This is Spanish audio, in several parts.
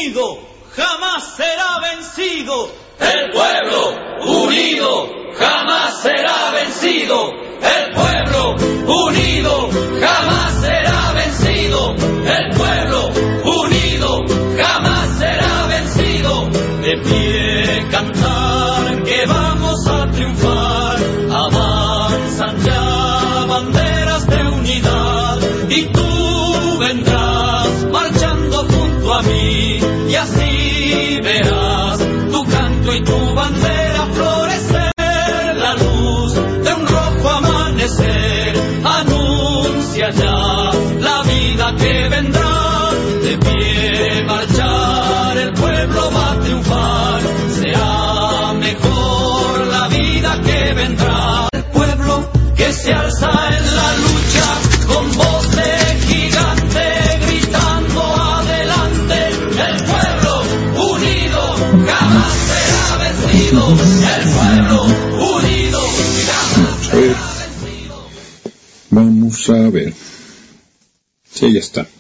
unido jamás será vencido. El pueblo unido jamás será vencido. El pueblo unido jamás será vencido. El pueblo unido jamás será vencido. De pie cantar que vamos a triunfar. Avanzan ya banderas de unidad y tú vendrás marchando junto a mí y así verás tu canto y tu bandera florecer. La luz de un rojo amanecer anuncia ya la vida que vendrá. De pie marchar, el pueblo va a triunfar. Será mejor la vida que vendrá. El pueblo que se alza en la lucha con voz de gigante gritando adelante. El pueblo unido jamás será vencido. El pueblo unido jamás será vencido. Vamos a ver. Sí, ya está.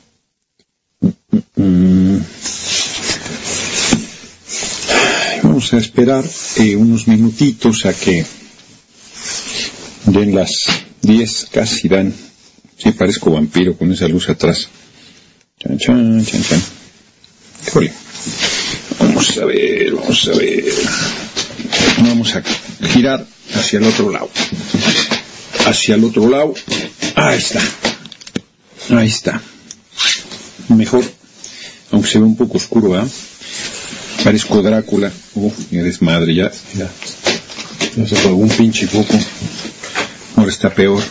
Vamos a esperar unos minutitos a que den las 10, casi dan. Sí, parezco vampiro con esa luz atrás. Chan, chan, chan, chan. Híjole. Vamos a ver. Vamos a girar hacia el otro lado. Ahí está. Mejor, aunque se ve un poco oscuro, ¿eh? Parezco Drácula. Eres madre, ya se apagó un pinche foco. Ahora está peor.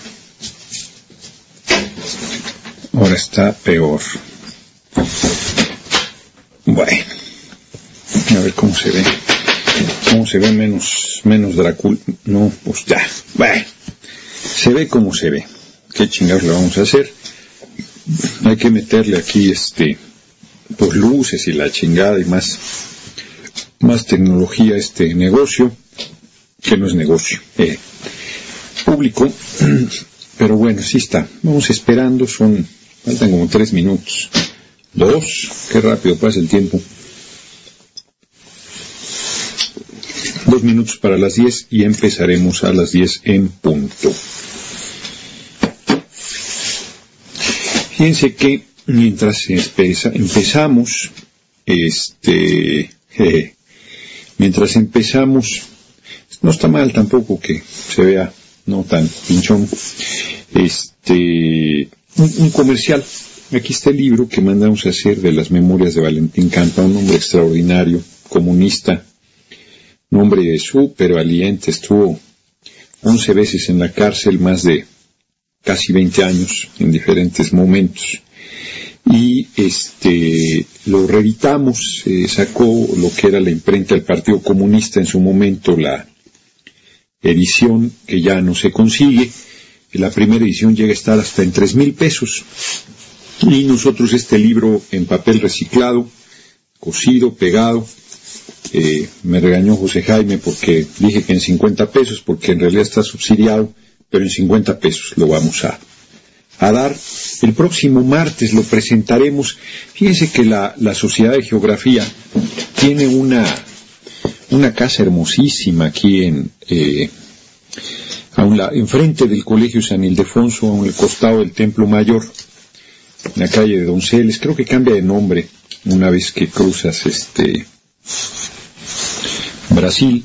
Bueno, a ver cómo se ve. Menos Drácula. No, pues ya. Bueno, se ve como se ve. ¿Qué chingados le vamos a hacer? Hay que meterle aquí pues luces y la chingada y más tecnología a este negocio, que no es negocio público, pero bueno, sí está. Vamos esperando, faltan como 3 minutos, 2, qué rápido pasa el tiempo. 2 minutos para las 10 y empezaremos a las 10 en punto. Fíjense que mientras empezamos, no está mal tampoco que se vea no tan pinchón, un comercial. Aquí está el libro que mandamos a hacer de las memorias de Valentín Campa, un hombre extraordinario, comunista, un hombre súper valiente, estuvo 11 veces en la cárcel, más de casi 20 años en diferentes momentos, y lo reeditamos. Sacó lo que era la imprenta del Partido Comunista en su momento, la edición que ya no se consigue. La primera edición llega a estar hasta en 3,000 pesos, y nosotros este libro en papel reciclado, cosido, pegado. Me regañó José Jaime porque dije que en 50 pesos, porque en realidad está subsidiado, pero en 50 pesos lo vamos a dar. El próximo martes lo presentaremos. Fíjense que la Sociedad de Geografía tiene una casa hermosísima aquí enfrente del Colegio San Ildefonso, a un costado del Templo Mayor, en la calle de Donceles. Creo que cambia de nombre una vez que cruzas Brasil.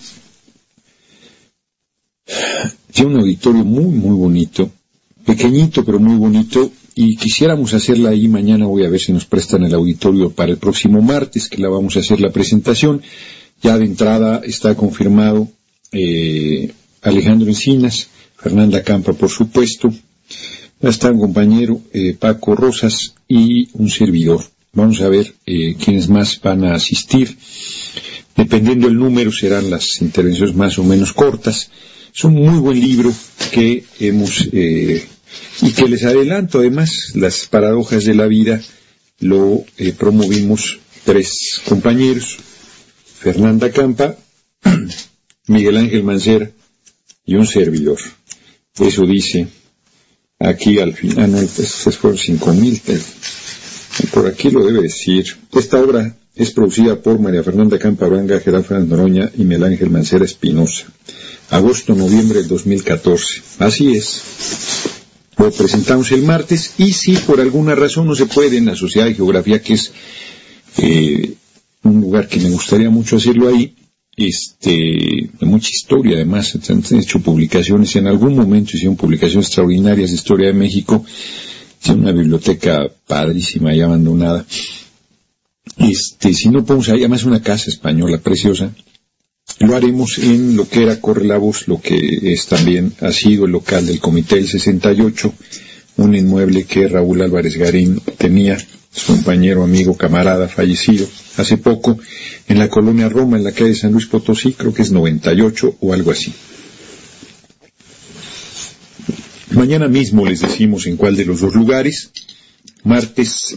Tiene un auditorio muy, muy bonito, pequeñito pero muy bonito, y quisiéramos hacerla ahí. Mañana voy a ver si nos prestan el auditorio para el próximo martes, que la vamos a hacer la presentación. Ya de entrada está confirmado Alejandro Encinas, Fernanda Campa, por supuesto, va a estar un compañero, Paco Rosas, y un servidor. Vamos a ver quiénes más van a asistir. Dependiendo del número serán las intervenciones más o menos cortas. Es un muy buen libro que hemos y que les adelanto, además, Las paradojas de la vida, lo promovimos 3 compañeros: Fernanda Campa, Miguel Ángel Mancera y un servidor. Eso dice aquí al final. No, pues fueron 5,000, pero por aquí lo debe decir. Esta obra es producida por María Fernanda Campabranga, Gerardo Fernández Noroña y Miguel Ángel Mancera Espinosa. Agosto-noviembre del 2014. Así es. Lo presentamos el martes, y si por alguna razón no se puede en la Sociedad de Geografía, que es un lugar que me gustaría mucho hacerlo ahí, de mucha historia, además, han hecho publicaciones, en algún momento hicieron publicaciones extraordinarias de historia de México, tiene una biblioteca padrísima y abandonada. Si no podemos ahí, además una casa española preciosa, lo haremos en lo que era Corre la Voz, lo que también ha sido el local del Comité del 68, un inmueble que Raúl Álvarez Garín tenía, su compañero, amigo, camarada, fallecido hace poco, en la colonia Roma, en la calle de San Luis Potosí, creo que es 98 o algo así. Mañana mismo les decimos en cuál de los dos lugares. Martes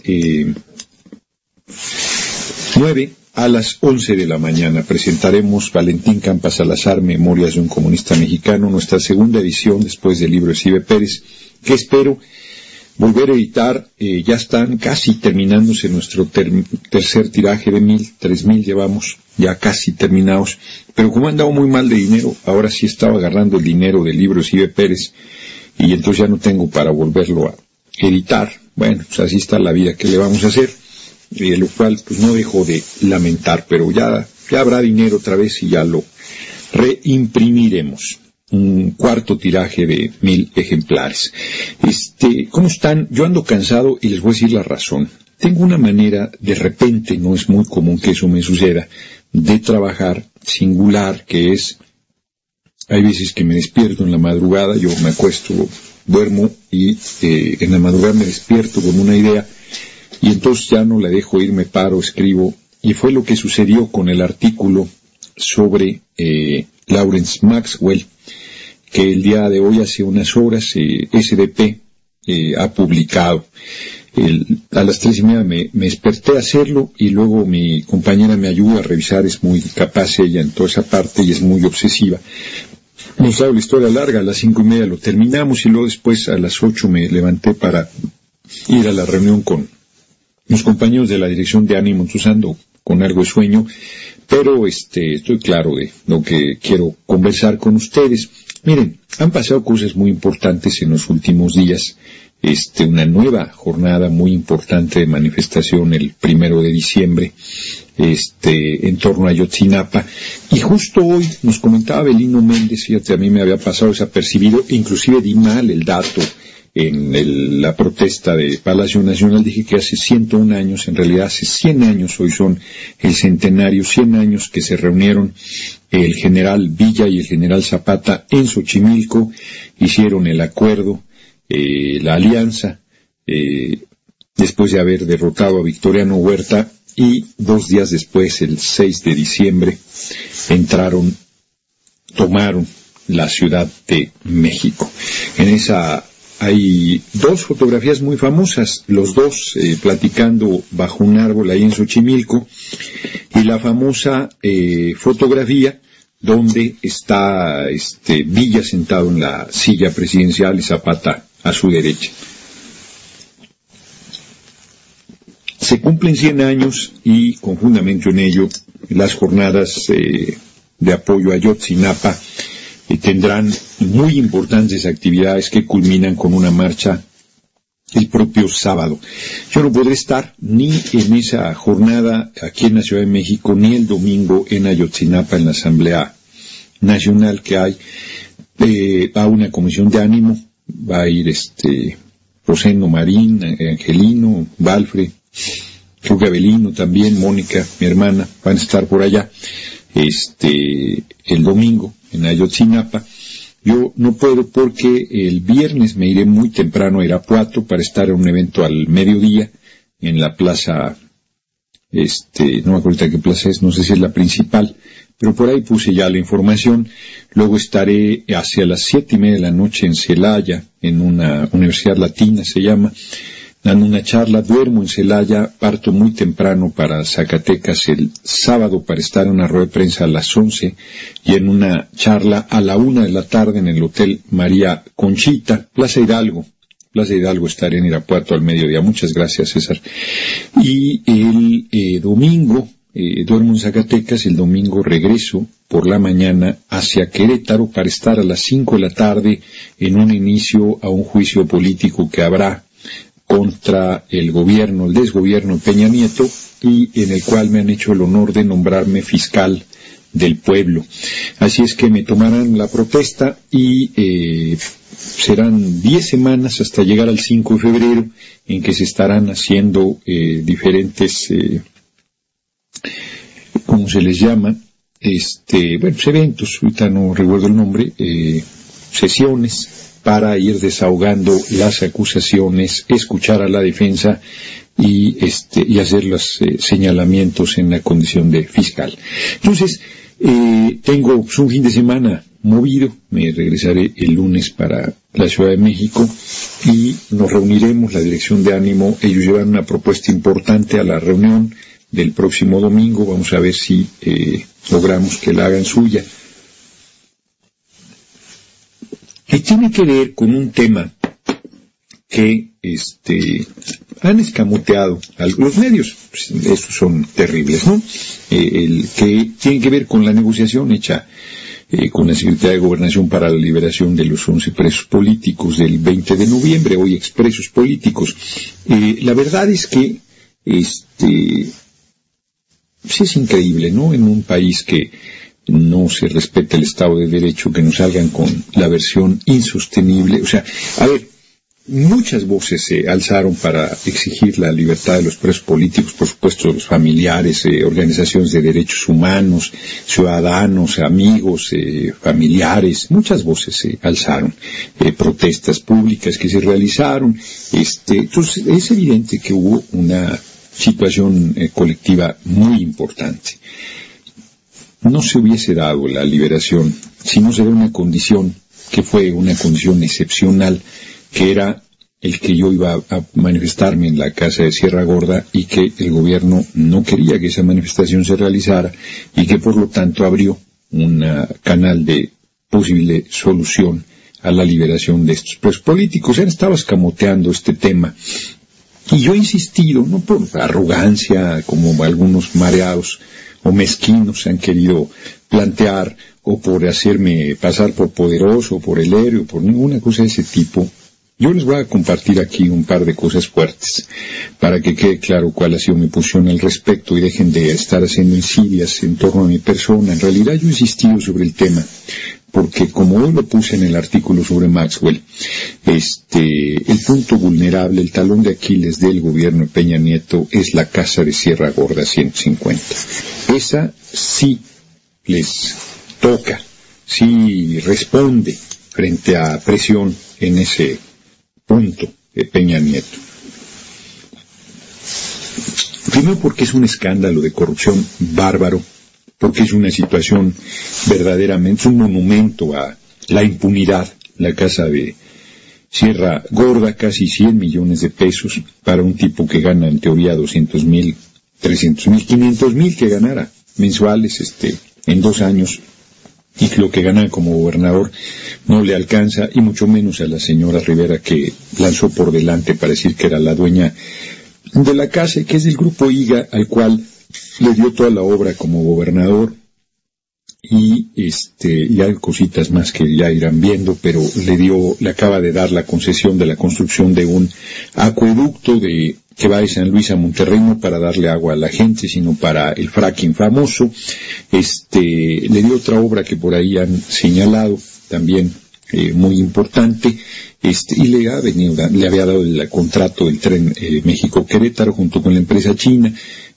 9 a las 11 de la mañana presentaremos Valentín Campa Salazar, Memorias de un Comunista Mexicano, nuestra segunda edición después del libro de Sibe Pérez, que espero volver a editar. Ya están casi terminándose nuestro tercer tiraje de 3,000 llevamos ya casi terminados, pero como han dado muy mal de dinero, ahora sí estaba agarrando el dinero del libro de Sibe Pérez, y entonces ya no tengo para volverlo a editar. Bueno, pues así está la vida, ¿qué le vamos a hacer? Lo cual pues no dejo de lamentar, pero ya habrá dinero otra vez y ya lo reimprimiremos. Un cuarto tiraje de 1,000 ejemplares. ¿Cómo están? Yo ando cansado y les voy a decir la razón. Tengo una manera, de repente, no es muy común que eso me suceda, de trabajar singular, que es, hay veces que me despierto en la madrugada, yo me acuesto, duermo y en la madrugada me despierto con una idea y entonces ya no la dejo ir, me paro, escribo, y fue lo que sucedió con el artículo sobre Lawrence Maxwell, que el día de hoy, hace unas horas, SDP ha publicado. A las 3:30 me desperté a hacerlo, y luego mi compañera me ayuda a revisar, es muy capaz ella en toda esa parte y es muy obsesiva. Nos dado la historia larga, a las 5:30 lo terminamos, y luego después a las 8 me levanté para ir a la reunión con los compañeros de la dirección de ánimo, usando con algo de sueño, pero estoy claro de lo que quiero conversar con ustedes. Miren, han pasado cosas muy importantes en los últimos días. Una nueva jornada muy importante de manifestación el 1 de diciembre, en torno a Ayotzinapa, y justo hoy nos comentaba Belino Méndez, fíjate, a mí me había pasado desapercibido, inclusive di mal el dato en la protesta de Palacio Nacional, dije que hace 101 años, en realidad hace 100 años, hoy son el centenario, 100 años que se reunieron el general Villa y el general Zapata en Xochimilco, hicieron el acuerdo, la alianza, después de haber derrotado a Victoriano Huerta, y 2 días después, el 6 de diciembre, tomaron la Ciudad de México. En esa hay 2 fotografías muy famosas, los dos platicando bajo un árbol ahí en Xochimilco, y la famosa fotografía donde está Villa sentado en la silla presidencial y Zapata a su derecha. Se cumplen 100 años y con fundamento en ello las jornadas de apoyo a Ayotzinapa tendrán muy importantes actividades que culminan con una marcha el propio sábado. Yo no podré estar ni en esa jornada aquí en la Ciudad de México, ni el domingo en Ayotzinapa, en la Asamblea Nacional que hay. Va una comisión de ánimo, va a ir Rosendo Marín, Angelino, Valfre, creo que Abelino también, Mónica, mi hermana, van a estar por allá el domingo en Ayotzinapa. Yo no puedo porque el viernes me iré muy temprano a Irapuato para estar en un evento al mediodía en la plaza, no me acuerdo qué plaza es, no sé si es la principal, pero por ahí puse ya la información. Luego estaré hacia las 7:30 de la noche en Celaya, en una universidad latina se llama, dando una charla. Duermo en Celaya, parto muy temprano para Zacatecas el sábado para estar en una rueda de prensa a las 11 y en una charla a la 1 de la tarde en el Hotel María Conchita, Plaza Hidalgo, Plaza Hidalgo, estaré en Irapuato al mediodía. Muchas gracias, César. Y el domingo duermo en Zacatecas, el domingo regreso por la mañana hacia Querétaro para estar a las 5 de la tarde en un inicio a un juicio político que habrá contra el desgobierno de Peña Nieto, y en el cual me han hecho el honor de nombrarme fiscal del pueblo. Así es que me tomarán la protesta y serán 10 semanas hasta llegar al 5 de febrero en que se estarán haciendo diferentes, ¿cómo se les llama? Eventos, ahorita no recuerdo el nombre, sesiones para ir desahogando las acusaciones, escuchar a la defensa y hacer los señalamientos en la condición de fiscal. Entonces, tengo un fin de semana movido, me regresaré el lunes para la Ciudad de México y nos reuniremos, la dirección de ánimo, ellos llevan una propuesta importante a la reunión del próximo domingo, vamos a ver si logramos que la hagan suya. Y tiene que ver con un tema que han escamoteado los medios, estos son terribles, ¿no? Que tiene que ver con la negociación hecha con la Secretaría de Gobernación para la liberación de los 11 presos políticos del 20 de noviembre, hoy expresos políticos. La verdad es que es increíble, ¿no? En un país que no se respeta el Estado de Derecho, que nos salgan con la versión insostenible. O sea, a ver, muchas voces se alzaron para exigir la libertad de los presos políticos, por supuesto los familiares, organizaciones de derechos humanos, ciudadanos, amigos, familiares, muchas voces se alzaron, protestas públicas que se realizaron. Entonces es evidente que hubo una situación colectiva muy importante. No se hubiese dado la liberación si no se da una condición que fue una condición excepcional, que era el que yo iba a manifestarme en la casa de Sierra Gorda y que el gobierno no quería que esa manifestación se realizara y que por lo tanto abrió un canal de posible solución a la liberación de estos presos políticos. Han estado escamoteando este tema y yo he insistido, no por arrogancia como algunos mareados o mezquinos han querido plantear, o por hacerme pasar por poderoso, o por el héroe, o por ninguna cosa de ese tipo. Yo les voy a compartir aquí un par de cosas fuertes para que quede claro cuál ha sido mi posición al respecto y dejen de estar haciendo insidias en torno a mi persona. En realidad yo he insistido sobre el tema porque, como hoy lo puse en el artículo sobre Maxwell, el punto vulnerable, el talón de Aquiles del gobierno de Peña Nieto es la casa de Sierra Gorda 150. Esa sí les toca, sí responde frente a presión en ese punto de Peña Nieto. Primero porque es un escándalo de corrupción bárbaro, porque es una situación verdaderamente, un monumento a la impunidad. La casa de Sierra Gorda, casi 100 millones de pesos para un tipo que gana en teoría 200,000, 300,000, 500,000 que ganara mensuales en 2 años, y lo que gana como gobernador no le alcanza, y mucho menos a la señora Rivera, que lanzó por delante para decir que era la dueña de la casa, que es del grupo IGA, al cual le dio toda la obra como gobernador, y hay cositas más que ya irán viendo, pero le acaba de dar la concesión de la construcción de un acueducto que va de San Luis a Monterrey, no para darle agua a la gente, sino para el fracking famoso. Le dio otra obra que por ahí han señalado, también muy importante, y le había dado el contrato del tren México-Querétaro junto con la empresa china.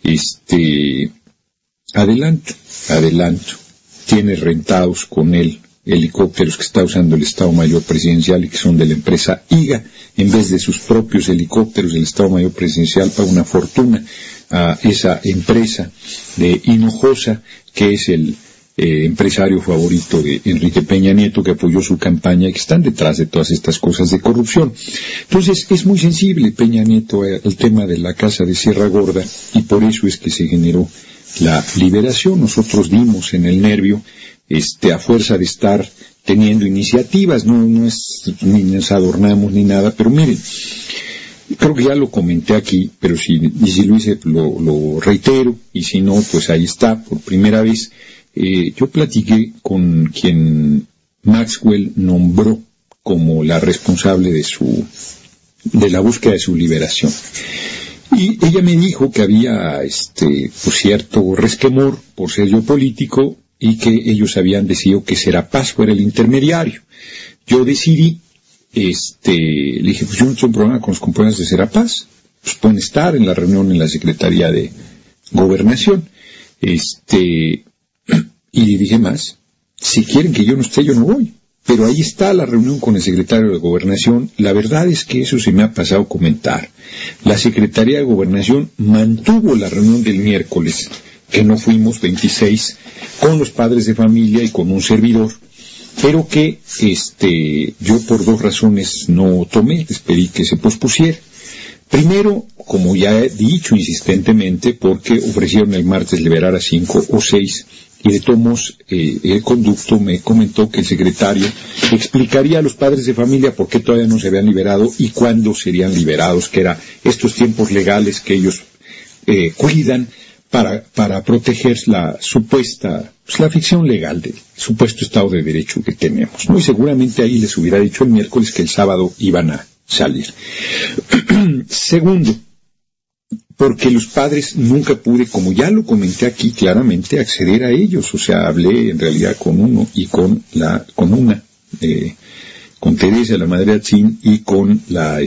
Adelanto. Tiene rentados con él helicópteros que está usando el Estado Mayor Presidencial y que son de la empresa IGA, en vez de sus propios helicópteros. El Estado Mayor Presidencial paga una fortuna a esa empresa de Hinojosa, que es el empresario favorito de Enrique Peña Nieto, que apoyó su campaña y que están detrás de todas estas cosas de corrupción. Entonces es muy sensible Peña Nieto al tema de la casa de Sierra Gorda, y por eso es que se generó la liberación. Nosotros dimos en el nervio, a fuerza de estar teniendo iniciativas, no es ni nos adornamos ni nada, pero miren, creo que ya lo comenté aquí, pero si lo hice lo reitero, y si no, pues ahí está, por primera vez. Yo platiqué con quien Maxwell nombró como la responsable de la búsqueda de su liberación. Y ella me dijo que había pues cierto resquemor por ser yo político y que ellos habían decidido que Serapaz fuera el intermediario. Yo decidí, le dije, pues yo no tengo un problema con los compañeros de Serapaz, pues pueden estar en la reunión en la Secretaría de Gobernación. Y le dije más, si quieren que yo no esté, yo no voy. Pero ahí está la reunión con el secretario de Gobernación. La verdad es que eso se me ha pasado a comentar. La Secretaría de Gobernación mantuvo la reunión del miércoles, que no fuimos 26, con los padres de familia y con un servidor, pero que yo por dos razones no tomé, les pedí que se pospusiera. Primero, como ya he dicho insistentemente, porque ofrecieron el martes liberar a 5 o 6, y de tomos el conducto me comentó que el secretario explicaría a los padres de familia por qué todavía no se habían liberado y cuándo serían liberados, que eran estos tiempos legales que ellos cuidan para proteger la supuesta, pues la ficción legal del supuesto Estado de Derecho que tenemos, ¿no? Y seguramente ahí les hubiera dicho el miércoles que el sábado iban a salir. Segundo, porque los padres nunca pude, como ya lo comenté aquí claramente, acceder a ellos. O sea, hablé en realidad con uno y con Teresa, la madre Atzin, y con la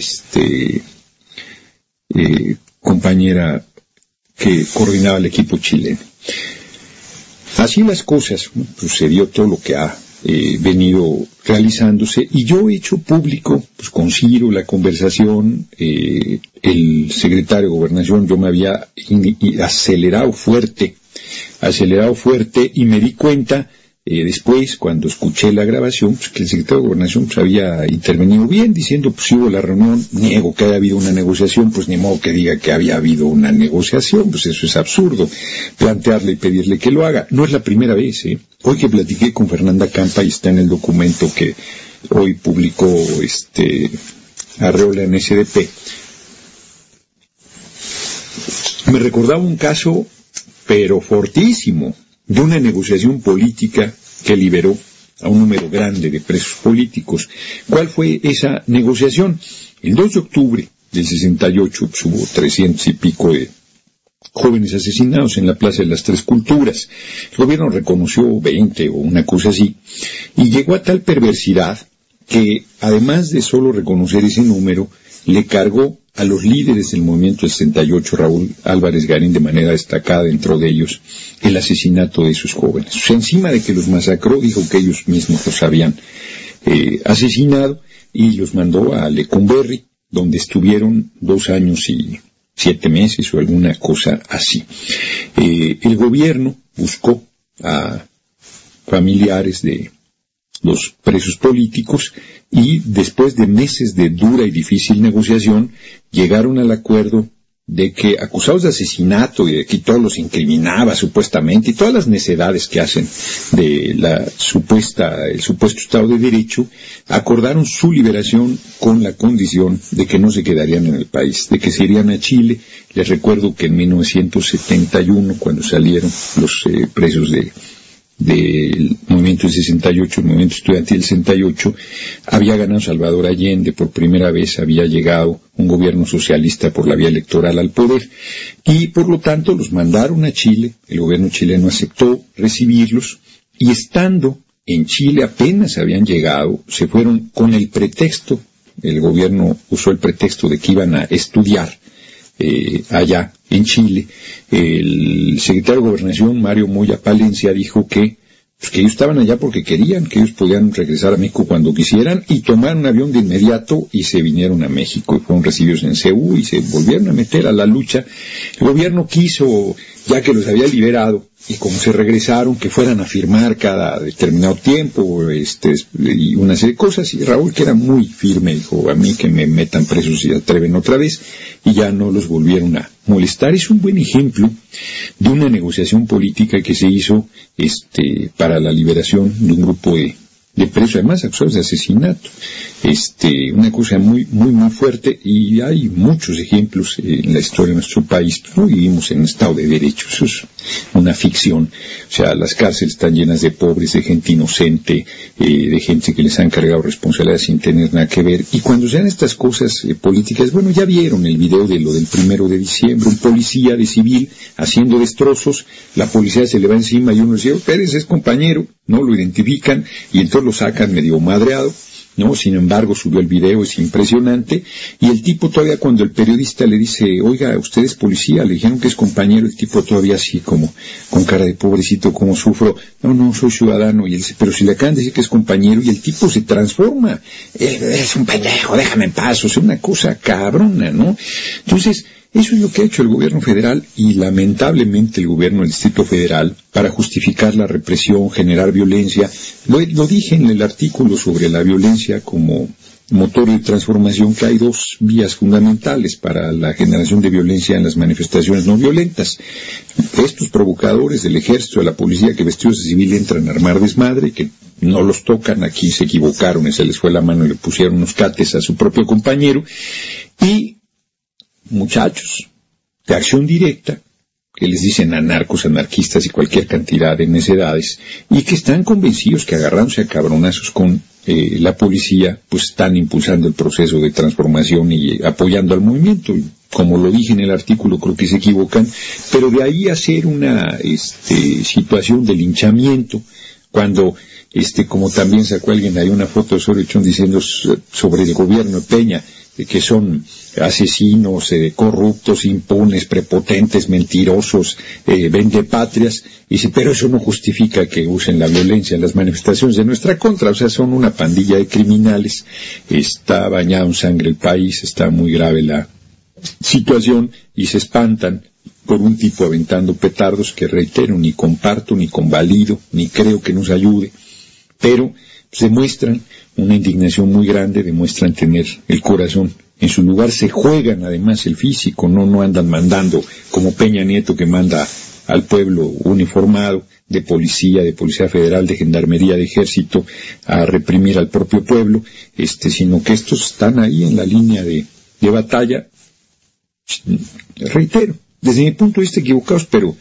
compañera que coordinaba el equipo chileno. Así las cosas, pues se dio todo lo que ha venido realizándose, y yo he hecho público, pues con Ciro, la conversación, el secretario de Gobernación, yo me había acelerado fuerte, y me di cuenta después, cuando escuché la grabación, pues que el secretario de Gobernación pues había intervenido bien, diciendo, pues hubo la reunión, niego que haya habido una negociación, pues ni modo que diga que había habido una negociación, pues eso es absurdo, plantearle y pedirle que lo haga. No es la primera vez, Hoy que platiqué con Fernanda Campa, y está en el documento que hoy publicó Arreola en SDP, me recordaba un caso, pero fortísimo, de una negociación política que liberó a un número grande de presos políticos. ¿Cuál fue esa negociación? El 2 de octubre del 68 pues, hubo 300 y pico de jóvenes asesinados en la Plaza de las Tres Culturas. El gobierno reconoció 20 o una cosa así, y llegó a tal perversidad que, además de solo reconocer ese número, le cargó a los líderes del movimiento 68, Raúl Álvarez Garín de manera destacada, dentro de ellos, el asesinato de esos jóvenes. O sea, encima de que los masacró, dijo que ellos mismos los habían asesinado, y los mandó a Lecumberri, donde estuvieron 2 años y 7 meses o alguna cosa así. El gobierno buscó a familiares de los presos políticos, y después de meses de dura y difícil negociación llegaron al acuerdo de que, acusados de asesinato y de que todo los incriminaba supuestamente, y todas las necedades que hacen de el supuesto Estado de Derecho, acordaron su liberación con la condición de que no se quedarían en el país, de que se irían a Chile. Les recuerdo que en 1971, cuando salieron los presos del movimiento del 68, el movimiento estudiantil del 68, había ganado Salvador Allende, por primera vez había llegado un gobierno socialista por la vía electoral al poder, y por lo tanto los mandaron a Chile. El gobierno chileno aceptó recibirlos, y estando en Chile apenas habían llegado, se fueron con el pretexto, el gobierno usó el pretexto de que iban a estudiar allá en Chile. El secretario de Gobernación, Mario Moya Palencia, dijo que ellos estaban allá porque querían, que ellos podían regresar a México cuando quisieran, y tomaron un avión de inmediato y se vinieron a México, y fueron recibidos en CEU y se volvieron a meter a la lucha. El gobierno quiso, ya que los había liberado, y como se regresaron, que fueran a firmar cada determinado tiempo, y una serie de cosas, y Raúl, que era muy firme, dijo, a mí que me metan presos si atreven otra vez, y ya no los volvieron a molestar. Es un buen ejemplo de una negociación política que se hizo para la liberación de un grupo de de preso, además acusados de asesinato. Una cosa muy, muy, muy fuerte, y hay muchos ejemplos en la historia de nuestro país. No vivimos en un estado de derecho, eso es una ficción. O sea, las cárceles están llenas de pobres, de gente inocente, de gente que les han cargado responsabilidades sin tener nada que ver. Y cuando se dan estas cosas políticas, bueno, ya vieron el video de lo del 1 de diciembre, un policía de civil haciendo destrozos, la policía se le va encima y uno dice, Pérez es compañero, no lo identifican, y entonces lo sacan medio madreado, ¿no? Sin embargo, subió el video, es impresionante, y el tipo todavía, cuando el periodista le dice, oiga, usted es policía, le dijeron que es compañero, el tipo todavía así como, con cara de pobrecito, como sufro, no, soy ciudadano, y él dice, pero si le acaban de decir que es compañero, y el tipo se transforma, es un pendejo, déjame en paz, o sea, una cosa cabrona, ¿no? Entonces, eso es lo que ha hecho el gobierno federal y lamentablemente el gobierno del Distrito Federal para justificar la represión, generar violencia. Lo dije en el artículo sobre la violencia como motor de transformación, que hay dos vías fundamentales para la generación de violencia en las manifestaciones no violentas. Estos provocadores del ejército, de la policía, que vestidos de civil entran a armar desmadre, que no los tocan, aquí se equivocaron y se les fue la mano y le pusieron unos cates a su propio compañero, y muchachos de acción directa, que les dicen anarcos, anarquistas y cualquier cantidad de necedades, y que están convencidos que agarrándose a cabronazos con la policía, pues están impulsando el proceso de transformación y apoyando al movimiento. Como lo dije en el artículo, creo que se equivocan, pero de ahí hacer una situación de linchamiento, cuando como también sacó alguien ahí una foto de Osorio Chong diciendo sobre el gobierno de Peña, que son asesinos, corruptos, impunes, prepotentes, mentirosos, vendepatrias, y dice, pero eso no justifica que usen la violencia en las manifestaciones de nuestra contra, o sea, son una pandilla de criminales, está bañado en sangre el país, está muy grave la situación, y se espantan por un tipo aventando petardos que, reitero, ni comparto, ni convalido, ni creo que nos ayude, pero demuestran una indignación muy grande, demuestran tener el corazón en su lugar, se juegan además el físico, no andan mandando como Peña Nieto, que manda al pueblo uniformado de policía federal, de gendarmería, de ejército, a reprimir al propio pueblo, sino que estos están ahí en la línea de batalla, reitero, desde mi punto de vista equivocados, pero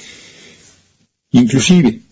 inclusive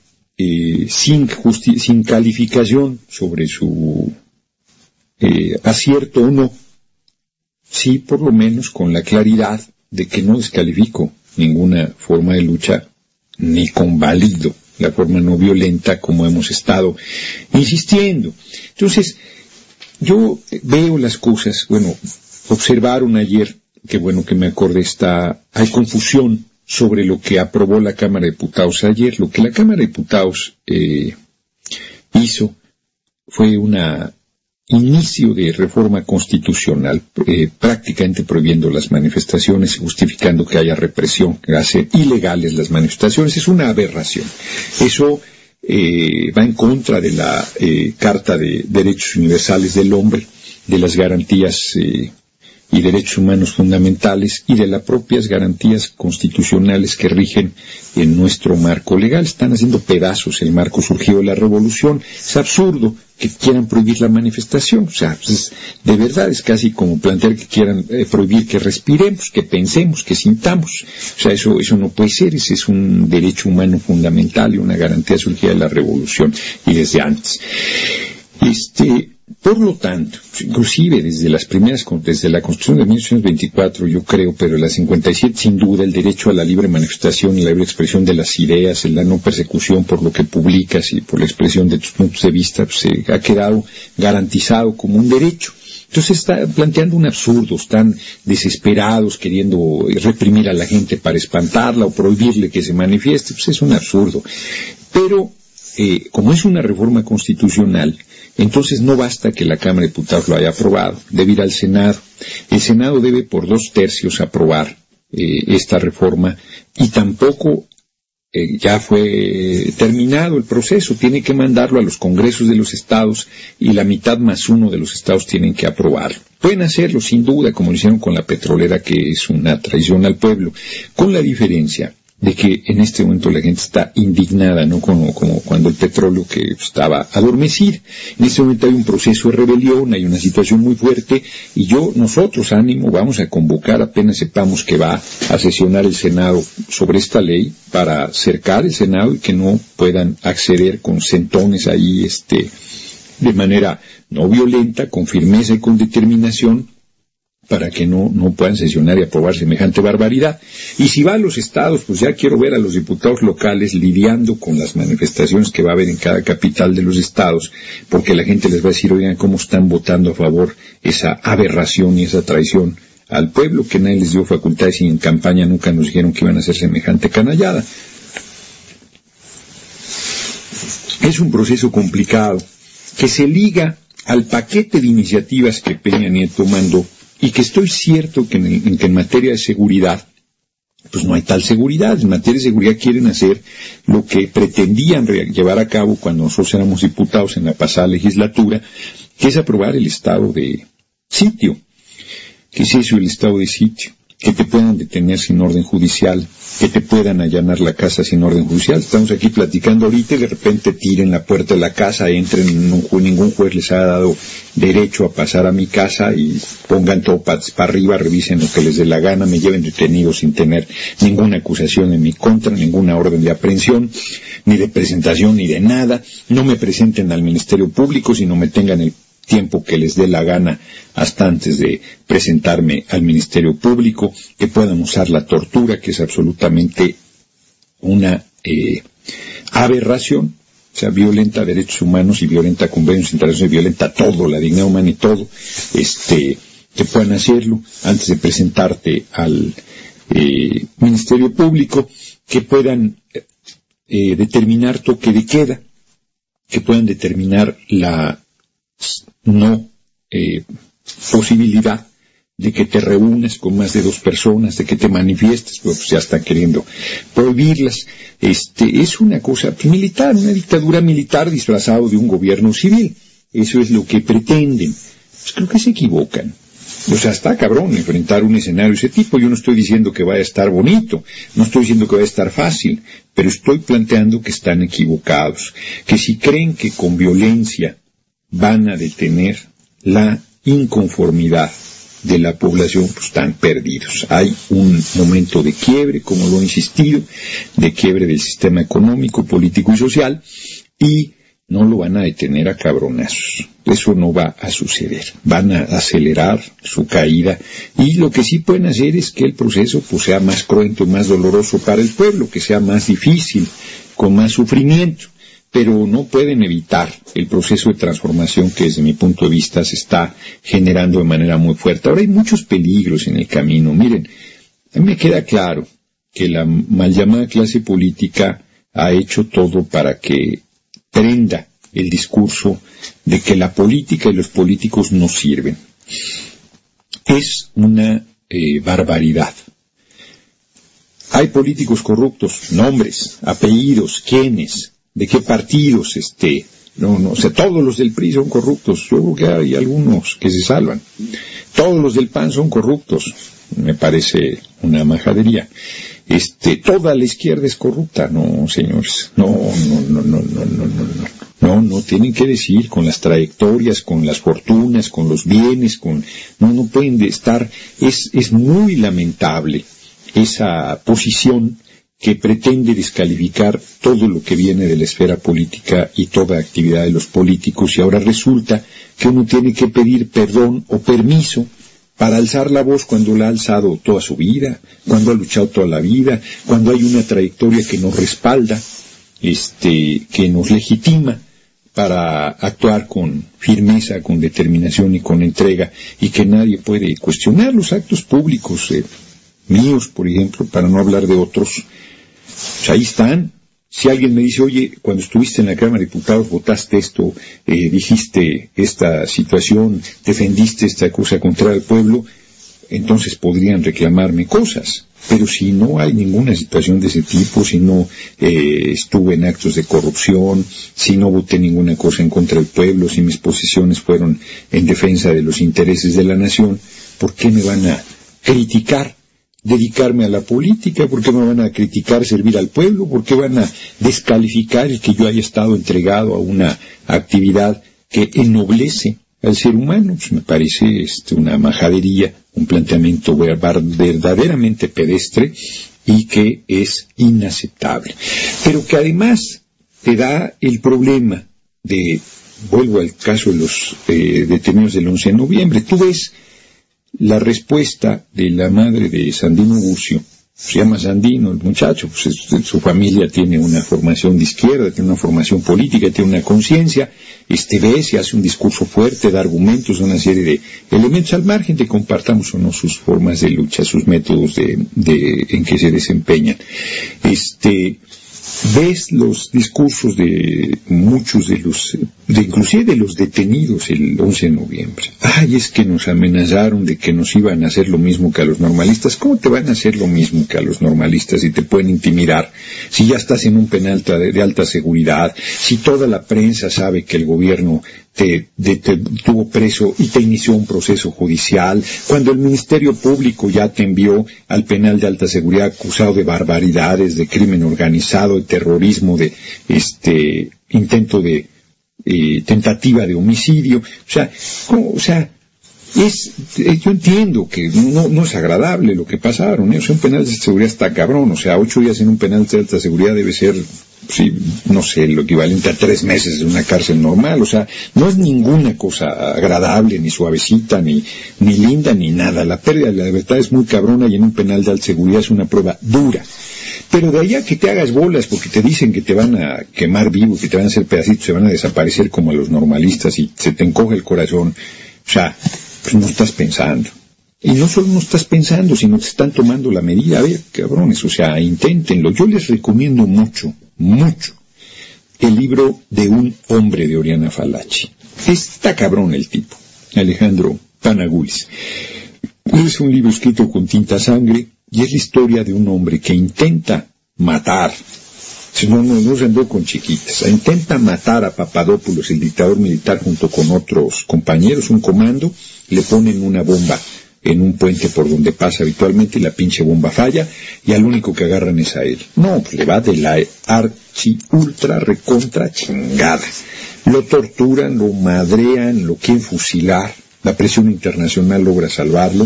sin calificación sobre su acierto o no, sí por lo menos con la claridad de que no descalifico ninguna forma de lucha, ni convalido la forma no violenta, como hemos estado insistiendo. Entonces, yo veo las cosas, observaron ayer, que bueno que me acordé, hay confusión sobre lo que aprobó la Cámara de Diputados ayer. Lo que la Cámara de Diputados hizo fue un inicio de reforma constitucional, prácticamente prohibiendo las manifestaciones, justificando que haya represión, que hacen ilegales las manifestaciones. Es una aberración. Eso va en contra de la Carta de Derechos Universales del Hombre, de las garantías y derechos humanos fundamentales y de las propias garantías constitucionales que rigen en nuestro marco legal. Están haciendo pedazos el marco surgido de la revolución. Es absurdo que quieran prohibir la manifestación. O sea, de verdad es casi como plantear que quieran prohibir que respiremos, que pensemos, que sintamos. O sea, eso no puede ser. Ese es un derecho humano fundamental y una garantía surgida de la revolución y desde antes. Por lo tanto, inclusive desde la Constitución de 1824, yo creo, pero la 57 sin duda, el derecho a la libre manifestación y la libre expresión de las ideas, la no persecución por lo que publicas y por la expresión de tus puntos de vista, ha quedado garantizado como un derecho. Entonces están planteando un absurdo, están desesperados queriendo reprimir a la gente para espantarla o prohibirle que se manifieste, es un absurdo. Pero, como es una reforma constitucional, entonces no basta que la Cámara de Diputados lo haya aprobado, debe ir al Senado. El Senado debe por 2/3 aprobar esta reforma, y tampoco ya fue terminado el proceso, tiene que mandarlo a los congresos de los estados y la mitad más uno de los estados tienen que aprobarlo. Pueden hacerlo sin duda, como lo hicieron con la petrolera, que es una traición al pueblo, con la diferencia de que en este momento la gente está indignada, ¿no? Como cuando el petróleo que estaba adormecido. En este momento hay un proceso de rebelión, hay una situación muy fuerte, y nosotros, ánimo, vamos a convocar apenas sepamos que va a sesionar el Senado sobre esta ley, para cercar el Senado y que no puedan acceder con sentones ahí, de manera no violenta, con firmeza y con determinación, para que no puedan sesionar y aprobar semejante barbaridad. Y si va a los estados, pues ya quiero ver a los diputados locales lidiando con las manifestaciones que va a haber en cada capital de los estados, porque la gente les va a decir, oigan, cómo están votando a favor esa aberración y esa traición al pueblo, que nadie les dio facultades y en campaña nunca nos dijeron que iban a hacer semejante canallada. Es un proceso complicado que se liga al paquete de iniciativas que Peña Nieto mandó, y que estoy cierto que en materia de seguridad, pues no hay tal seguridad. En materia de seguridad quieren hacer lo que pretendían llevar a cabo cuando nosotros éramos diputados en la pasada legislatura, que es aprobar el estado de sitio. ¿Qué es eso, el estado de sitio? Que te puedan detener sin orden judicial, que te puedan allanar la casa sin orden judicial. Estamos aquí platicando ahorita y de repente tiren la puerta de la casa, entren, ningún juez les ha dado derecho a pasar a mi casa y pongan todo para arriba, revisen lo que les dé la gana, me lleven detenido sin tener ninguna acusación en mi contra, ninguna orden de aprehensión, ni de presentación, ni de nada. No me presenten al Ministerio Público, sino me tengan el tiempo que les dé la gana hasta antes de presentarme al Ministerio Público, que puedan usar la tortura, que es absolutamente una aberración, o sea, violenta derechos humanos y violenta convenios internacionales, violenta todo, la dignidad humana y todo, que puedan hacerlo antes de presentarte al Ministerio Público, que puedan determinar toque de queda, que puedan determinar la posibilidad de que te reúnes con más de 2 personas, de que te manifiestes, pues ya están queriendo prohibirlas. Es una cosa militar, una dictadura militar disfrazado de un gobierno civil. Eso es lo que pretenden. Pues creo que se equivocan. O sea, está cabrón enfrentar un escenario de ese tipo. Yo no estoy diciendo que vaya a estar bonito, no estoy diciendo que vaya a estar fácil, pero estoy planteando que están equivocados, que si creen que con violencia van a detener la inconformidad de la población, pues están perdidos. Hay un momento de quiebre, como lo he insistido, de quiebre del sistema económico, político y social, y no lo van a detener a cabronazos. Eso no va a suceder. Van a acelerar su caída, y lo que sí pueden hacer es que el proceso pues sea más cruento y más doloroso para el pueblo, que sea más difícil, con más sufrimiento. Pero no pueden evitar el proceso de transformación que desde mi punto de vista se está generando de manera muy fuerte. Ahora hay muchos peligros en el camino. Miren, a mí me queda claro que la mal llamada clase política ha hecho todo para que prenda el discurso de que la política y los políticos no sirven. Es una barbaridad. Hay políticos corruptos, nombres, apellidos, quiénes, de qué partidos, o sea, todos los del PRI son corruptos. Yo creo que hay algunos que se salvan. Todos los del PAN son corruptos. Me parece una majadería. Toda la izquierda es corrupta. No, señores. No, tienen que decir con las trayectorias, con las fortunas, con los bienes, no pueden estar. Es muy lamentable esa posición que pretende descalificar todo lo que viene de la esfera política y toda actividad de los políticos, y ahora resulta que uno tiene que pedir perdón o permiso para alzar la voz cuando la ha alzado toda su vida, cuando ha luchado toda la vida, cuando hay una trayectoria que nos respalda, que nos legitima para actuar con firmeza, con determinación y con entrega, y que nadie puede cuestionar los actos públicos míos, por ejemplo, para no hablar de otros. Pues ahí están. Si alguien me dice, oye, cuando estuviste en la Cámara de Diputados votaste esto, dijiste esta situación, defendiste esta cosa contra el pueblo, entonces podrían reclamarme cosas. Pero si no hay ninguna situación de ese tipo, si no estuve en actos de corrupción, si no voté ninguna cosa en contra del pueblo, si mis posiciones fueron en defensa de los intereses de la nación, ¿por qué me van a criticar dedicarme a la política? ¿Por qué me van a criticar servir al pueblo? ¿Por qué van a descalificar el que yo haya estado entregado a una actividad que ennoblece al ser humano? Pues me parece una majadería, un planteamiento verdaderamente pedestre y que es inaceptable. Pero que además te da el problema de, vuelvo al caso de los detenidos del 11 de noviembre, tú ves la respuesta de la madre de Sandino Bucio. Se llama Sandino el muchacho, pues su familia tiene una formación de izquierda, tiene una formación política, tiene una conciencia, ve, se hace un discurso fuerte, da argumentos, una serie de elementos al margen de compartamos o no sus formas de lucha, sus métodos en que se desempeñan. Ves los discursos de muchos inclusive de los detenidos el 11 de noviembre. Ay, es que nos amenazaron de que nos iban a hacer lo mismo que a los normalistas. ¿Cómo te van a hacer lo mismo que a los normalistas si te pueden intimidar? Si ya estás en un penal de alta seguridad, si toda la prensa sabe que el gobierno te tuvo preso y te inició un proceso judicial, cuando el Ministerio Público ya te envió al penal de alta seguridad acusado de barbaridades, de crimen organizado, de terrorismo, de intento de tentativa de homicidio. Yo entiendo que no es agradable lo que pasaron, ¿eh? Un penal de seguridad está cabrón, 8 días en un penal de alta seguridad debe ser, no sé, lo equivalente a 3 meses en una cárcel normal, no es ninguna cosa agradable, ni suavecita, ni linda, ni nada. La pérdida de la libertad es muy cabrona y en un penal de alta seguridad es una prueba dura. Pero de allá que te hagas bolas porque te dicen que te van a quemar vivo, que te van a hacer pedacitos, se van a desaparecer como a los normalistas y se te encoge el corazón, pues no estás pensando. Y no solo no estás pensando, sino que están tomando la medida. A ver, cabrones, inténtenlo. Yo les recomiendo mucho el libro de un hombre de Oriana Fallaci. Está cabrón el tipo, Alejandro Panagoulis. Es un libro escrito con tinta sangre y es la historia de un hombre que intenta matar, no se andó con chiquitas, intenta matar a Papadopoulos, el dictador militar, junto con otros compañeros, un comando, le ponen una bomba en un puente por donde pasa habitualmente y la pinche bomba falla y al único que agarran es a él. No, pues le va de la archi ultra recontra chingada. Lo torturan, lo madrean, lo quieren fusilar, la presión internacional logra salvarlo.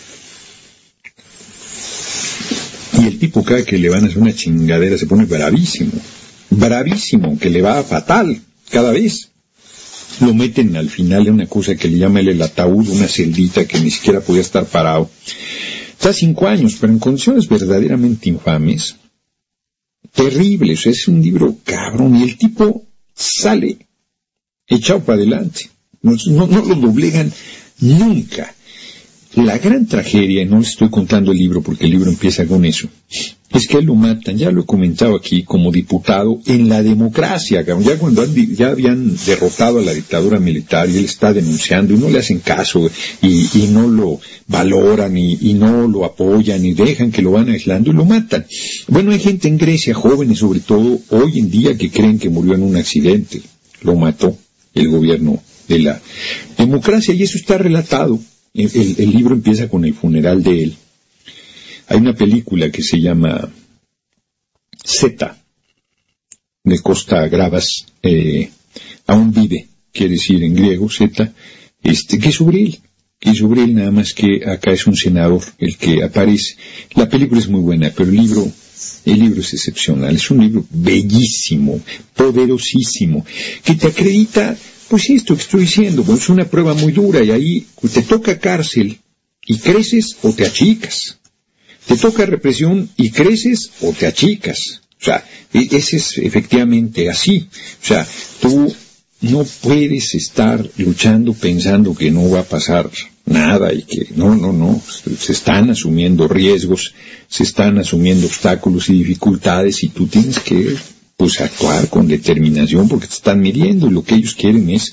Y el tipo cada que le van a hacer una chingadera se pone bravísimo, que le va fatal cada vez. Lo meten al final en una cosa que le llama el ataúd, una celdita que ni siquiera podía estar parado. Está 5 años, pero en condiciones verdaderamente infames, terribles. Es un libro cabrón y el tipo sale echado para adelante. No lo doblegan nunca. La gran tragedia, y no les estoy contando el libro porque el libro empieza con eso, es que él lo matan, ya lo he comentado aquí, como diputado en la democracia, ya cuando ya habían derrotado a la dictadura militar y él está denunciando y no le hacen caso y no lo valoran y no lo apoyan y dejan que lo van aislando y lo matan. Bueno, hay gente en Grecia, jóvenes sobre todo, hoy en día que creen que murió en un accidente, lo mató el gobierno de la democracia y eso está relatado. El libro empieza con el funeral de él. Hay una película que se llama Zeta, de Costa Gravas, aún vive, quiere decir en griego, Zeta, que es sobre él, nada más que acá es un senador el que aparece. La película es muy buena, pero el libro es excepcional, es un libro bellísimo, poderosísimo, que te acredita, pues esto que estoy diciendo, pues es una prueba muy dura y ahí te toca cárcel y creces o te achicas. Te toca represión y creces o te achicas. Ese es efectivamente así. Tú no puedes estar luchando pensando que no va a pasar nada y que no. Se están asumiendo riesgos, se están asumiendo obstáculos y dificultades y tú tienes que actuar con determinación porque te están midiendo y lo que ellos quieren es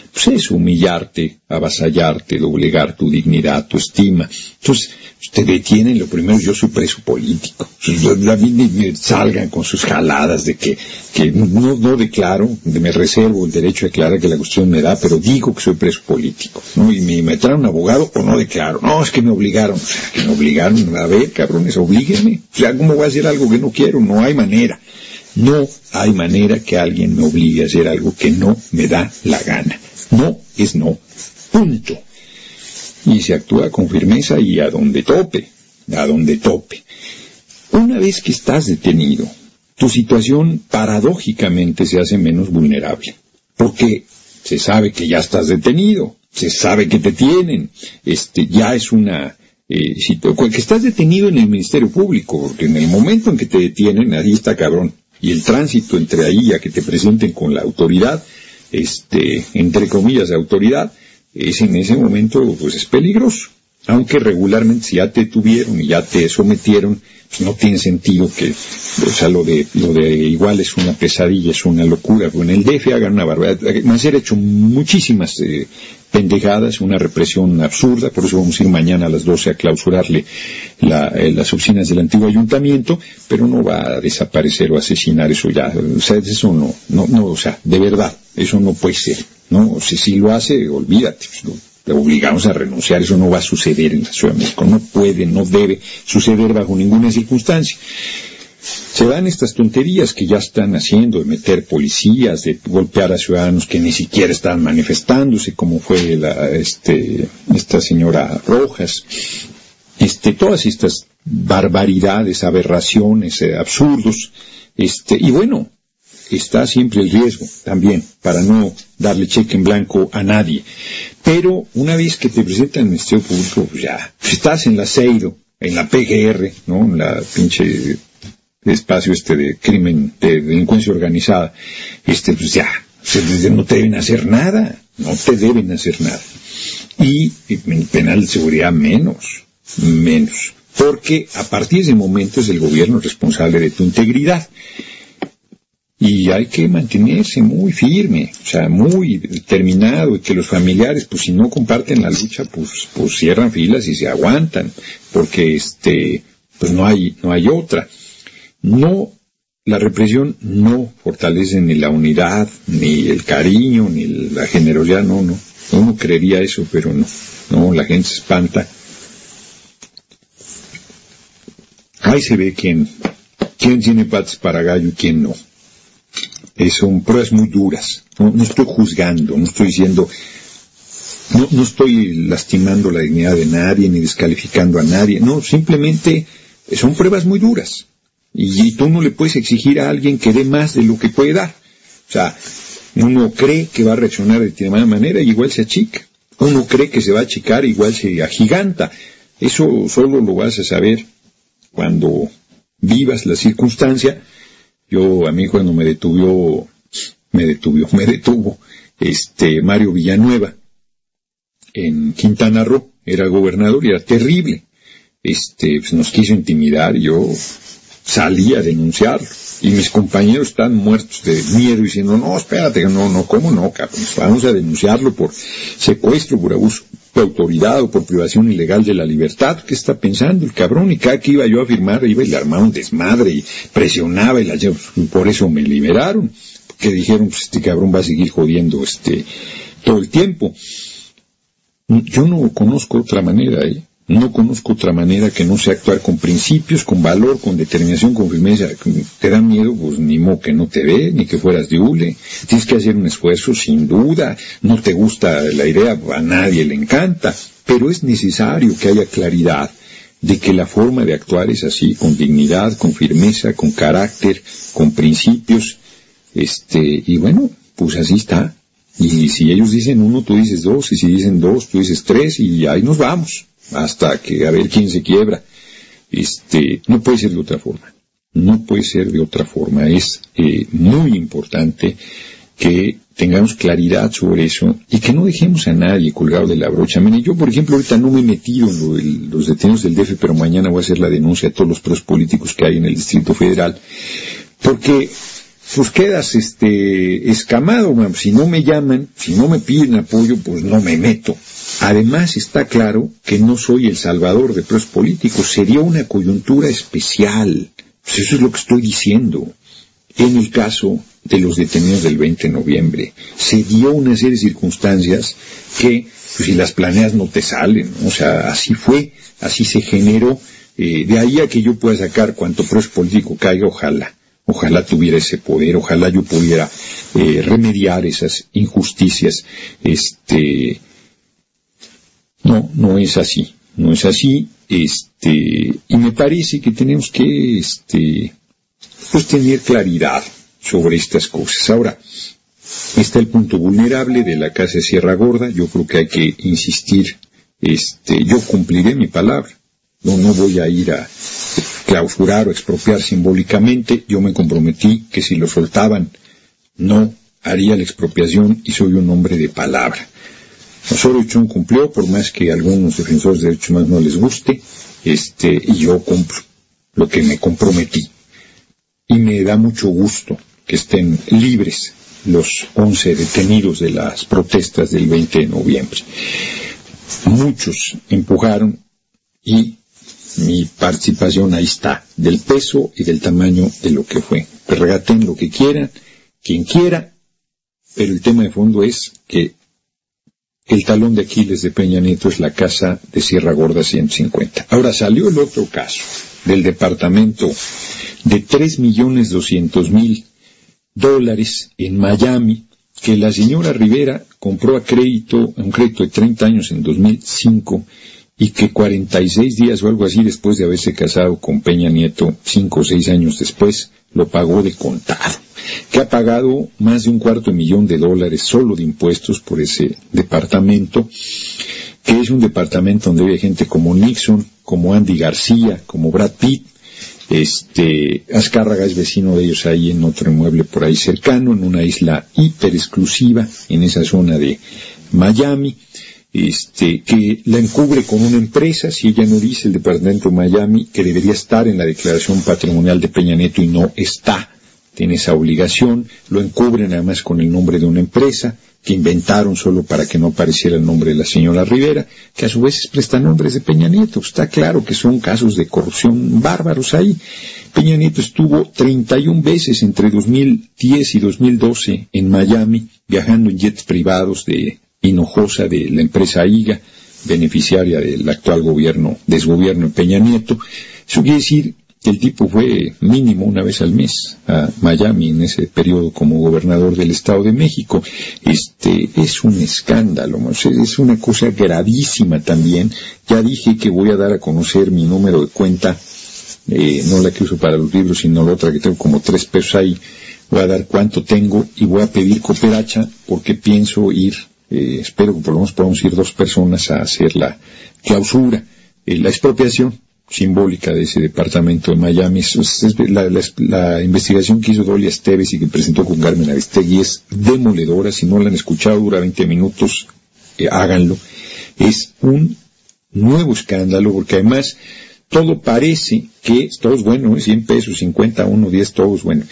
pues es humillarte, avasallarte, doblegar tu dignidad, tu estima. Entonces, te detienen, lo primero, yo soy preso político. A mí me salgan con sus jaladas de que no declaro, me reservo el derecho a declarar que la Constitución me da, pero digo que soy preso político, ¿no? Y me traen un abogado o no declaro. No, es que me obligaron. Que me obligaron. A ver, cabrones, oblíguenme. O sea, ¿cómo voy a hacer algo que no quiero? No hay manera. No hay manera que alguien me obligue a hacer algo que no me da la gana. No es no. Punto. Y se actúa con firmeza y a donde tope. Una vez que estás detenido, tu situación paradójicamente se hace menos vulnerable. Porque se sabe que ya estás detenido. Se sabe que te tienen. Ya es una... que estás detenido en el Ministerio Público, porque en el momento en que te detienen, ahí está cabrón. Y el tránsito entre ahí a que te presenten con la autoridad, entre comillas autoridad, en ese momento pues es peligroso. Aunque regularmente si ya te tuvieron y ya te sometieron, pues no tiene sentido que, o sea, lo de igual es una pesadilla, es una locura. Pues en el DF hagan una barbaridad. Van a ser hecho muchísimas pendejadas, una represión absurda, por eso vamos a ir mañana a las 12 a clausurarle las oficinas del antiguo ayuntamiento, pero no va a desaparecer o asesinar eso ya. O sea, eso no, o sea, de verdad, eso no puede ser, ¿no? Si lo hace, olvídate, te obligamos a renunciar, eso no va a suceder en la Ciudad de México, no puede, no debe suceder bajo ninguna circunstancia. Se dan estas tonterías que ya están haciendo, de meter policías, de golpear a ciudadanos que ni siquiera están manifestándose, como fue esta señora Rojas, todas estas barbaridades, aberraciones, absurdos, y bueno, está siempre el riesgo también, para no darle cheque en blanco a nadie. Pero una vez que te presentan en el Ministerio Público, pues ya, estás en la CEIDO, en la PGR, ¿no? En la pinche espacio de crimen, de delincuencia organizada, pues ya, no te deben hacer nada, Y en penal de seguridad menos, porque a partir de ese momento es el gobierno responsable de tu integridad. Y hay que mantenerse muy firme, o sea, muy determinado, y que los familiares, pues si no comparten la lucha, pues cierran filas y se aguantan, porque pues no hay otra. No, la represión no fortalece ni la unidad, ni el cariño, ni la generosidad, no. Uno creería eso, pero no, la gente se espanta. Ahí se ve quién tiene patas para gallo y quién no. Son pruebas muy duras. No estoy juzgando, no estoy diciendo, no estoy lastimando la dignidad de nadie, ni descalificando a nadie. No, simplemente son pruebas muy duras. Y tú no le puedes exigir a alguien que dé más de lo que puede dar. O sea, uno cree que va a reaccionar de determinada manera y igual se achica. Uno cree que se va a achicar y igual se agiganta. Eso solo lo vas a saber cuando vivas la circunstancia. A mí cuando me detuvo Mario Villanueva en Quintana Roo, era gobernador y era terrible. Pues nos quiso intimidar y yo salí a denunciarlo. Y mis compañeros están muertos de miedo diciendo, no, espérate, no, ¿cómo no, cabrón? Vamos a denunciarlo por secuestro, por abuso de autoridad o por privación ilegal de la libertad. ¿Qué está pensando el cabrón? Y cada que iba yo a firmar, iba y le armaba un desmadre y presionaba y por eso me liberaron. Porque dijeron, pues este cabrón va a seguir jodiendo todo el tiempo. Yo no conozco otra manera, No conozco otra manera que no sea actuar con principios, con valor, con determinación, con firmeza. ¿Te da miedo? Pues ni modo que no te ve, ni que fueras de hule. Tienes que hacer un esfuerzo, sin duda. No te gusta la idea, a nadie le encanta. Pero es necesario que haya claridad de que la forma de actuar es así, con dignidad, con firmeza, con carácter, con principios. Y bueno, pues así está. Y si ellos dicen uno, tú dices dos. Y si dicen dos, tú dices tres. Y ahí nos vamos. Hasta que a ver quién se quiebra. No puede ser de otra forma. No puede ser de otra forma. Es muy importante que tengamos claridad sobre eso y que no dejemos a nadie colgado de la brocha. Mire, yo, por ejemplo, ahorita no me he metido en los detenidos del DF, pero mañana voy a hacer la denuncia a todos los presos políticos que hay en el Distrito Federal, porque pues quedas escamado, si no me llaman, si no me piden apoyo, pues no me meto. Además está claro que no soy el salvador de presos políticos, sería una coyuntura especial. Pues eso es lo que estoy diciendo. En el caso de los detenidos del 20 de noviembre, se dio una serie de circunstancias que, pues si las planeas no te salen, ¿no? O sea, así fue, así se generó. De ahí a que yo pueda sacar cuanto preso político caiga, ojalá tuviera ese poder, ojalá yo pudiera remediar esas injusticias. No es así, y me parece que tenemos que pues tener claridad sobre estas cosas. Ahora, está el punto vulnerable de la casa de Sierra Gorda. Yo creo que hay que insistir, yo cumpliré mi palabra. No voy a ir a clausurar o expropiar simbólicamente. Yo me comprometí que si lo soltaban no haría la expropiación y soy un hombre de palabra. Osorio Chong cumplió, por más que a algunos defensores de derechos humanos no les guste, y yo cumplo lo que me comprometí. Y me da mucho gusto que estén libres los 11 detenidos de las protestas del 20 de noviembre. Muchos empujaron y mi participación ahí está, del peso y del tamaño de lo que fue. Regaten lo que quieran, quien quiera, pero el tema de fondo es que el talón de Aquiles de Peña Nieto es la casa de Sierra Gorda 150. Ahora salió el otro caso del departamento de $3,200,000 en Miami, que la señora Rivera compró a crédito, un crédito de 30 años en 2005, y que 46 días o algo así después de haberse casado con Peña Nieto, 5 o 6 años después, lo pagó de contado, que ha pagado más de $250,000 solo de impuestos por ese departamento, que es un departamento donde vive gente como Nixon, como Andy García, como Brad Pitt. Azcárraga es vecino de ellos ahí en otro inmueble por ahí cercano, en una isla hiper exclusiva en esa zona de Miami, que la encubre con una empresa. Si ella no dice, el departamento de Miami, que debería estar en la declaración patrimonial de Peña Nieto y no está, tiene esa obligación, lo encubren además con el nombre de una empresa que inventaron solo para que no apareciera el nombre de la señora Rivera, que a su vez presta nombres de Peña Nieto. Está claro que son casos de corrupción bárbaros ahí. Peña Nieto estuvo 31 veces entre 2010 y 2012 en Miami, viajando en jets privados de Hinojosa, de la empresa IGA, beneficiaria del actual desgobierno de Peña Nieto. Eso quiere decir que el tipo fue mínimo una vez al mes a Miami en ese periodo como gobernador del Estado de México. Es un escándalo, es una cosa gravísima también. Ya dije que voy a dar a conocer mi número de cuenta, no la que uso para los libros, sino la otra que tengo como $3 ahí. Voy a dar cuánto tengo y voy a pedir cooperacha porque pienso ir, espero que por lo menos podamos ir 2 personas a hacer la clausura, la expropiación simbólica de ese departamento de Miami. La investigación que hizo Dolia Esteves y que presentó con Carmen Aristegui es demoledora. Si no la han escuchado, dura 20 minutos, háganlo. Es un nuevo escándalo, porque además todo parece que, todo es bueno, $100, 50, 1, 10, todo es bueno.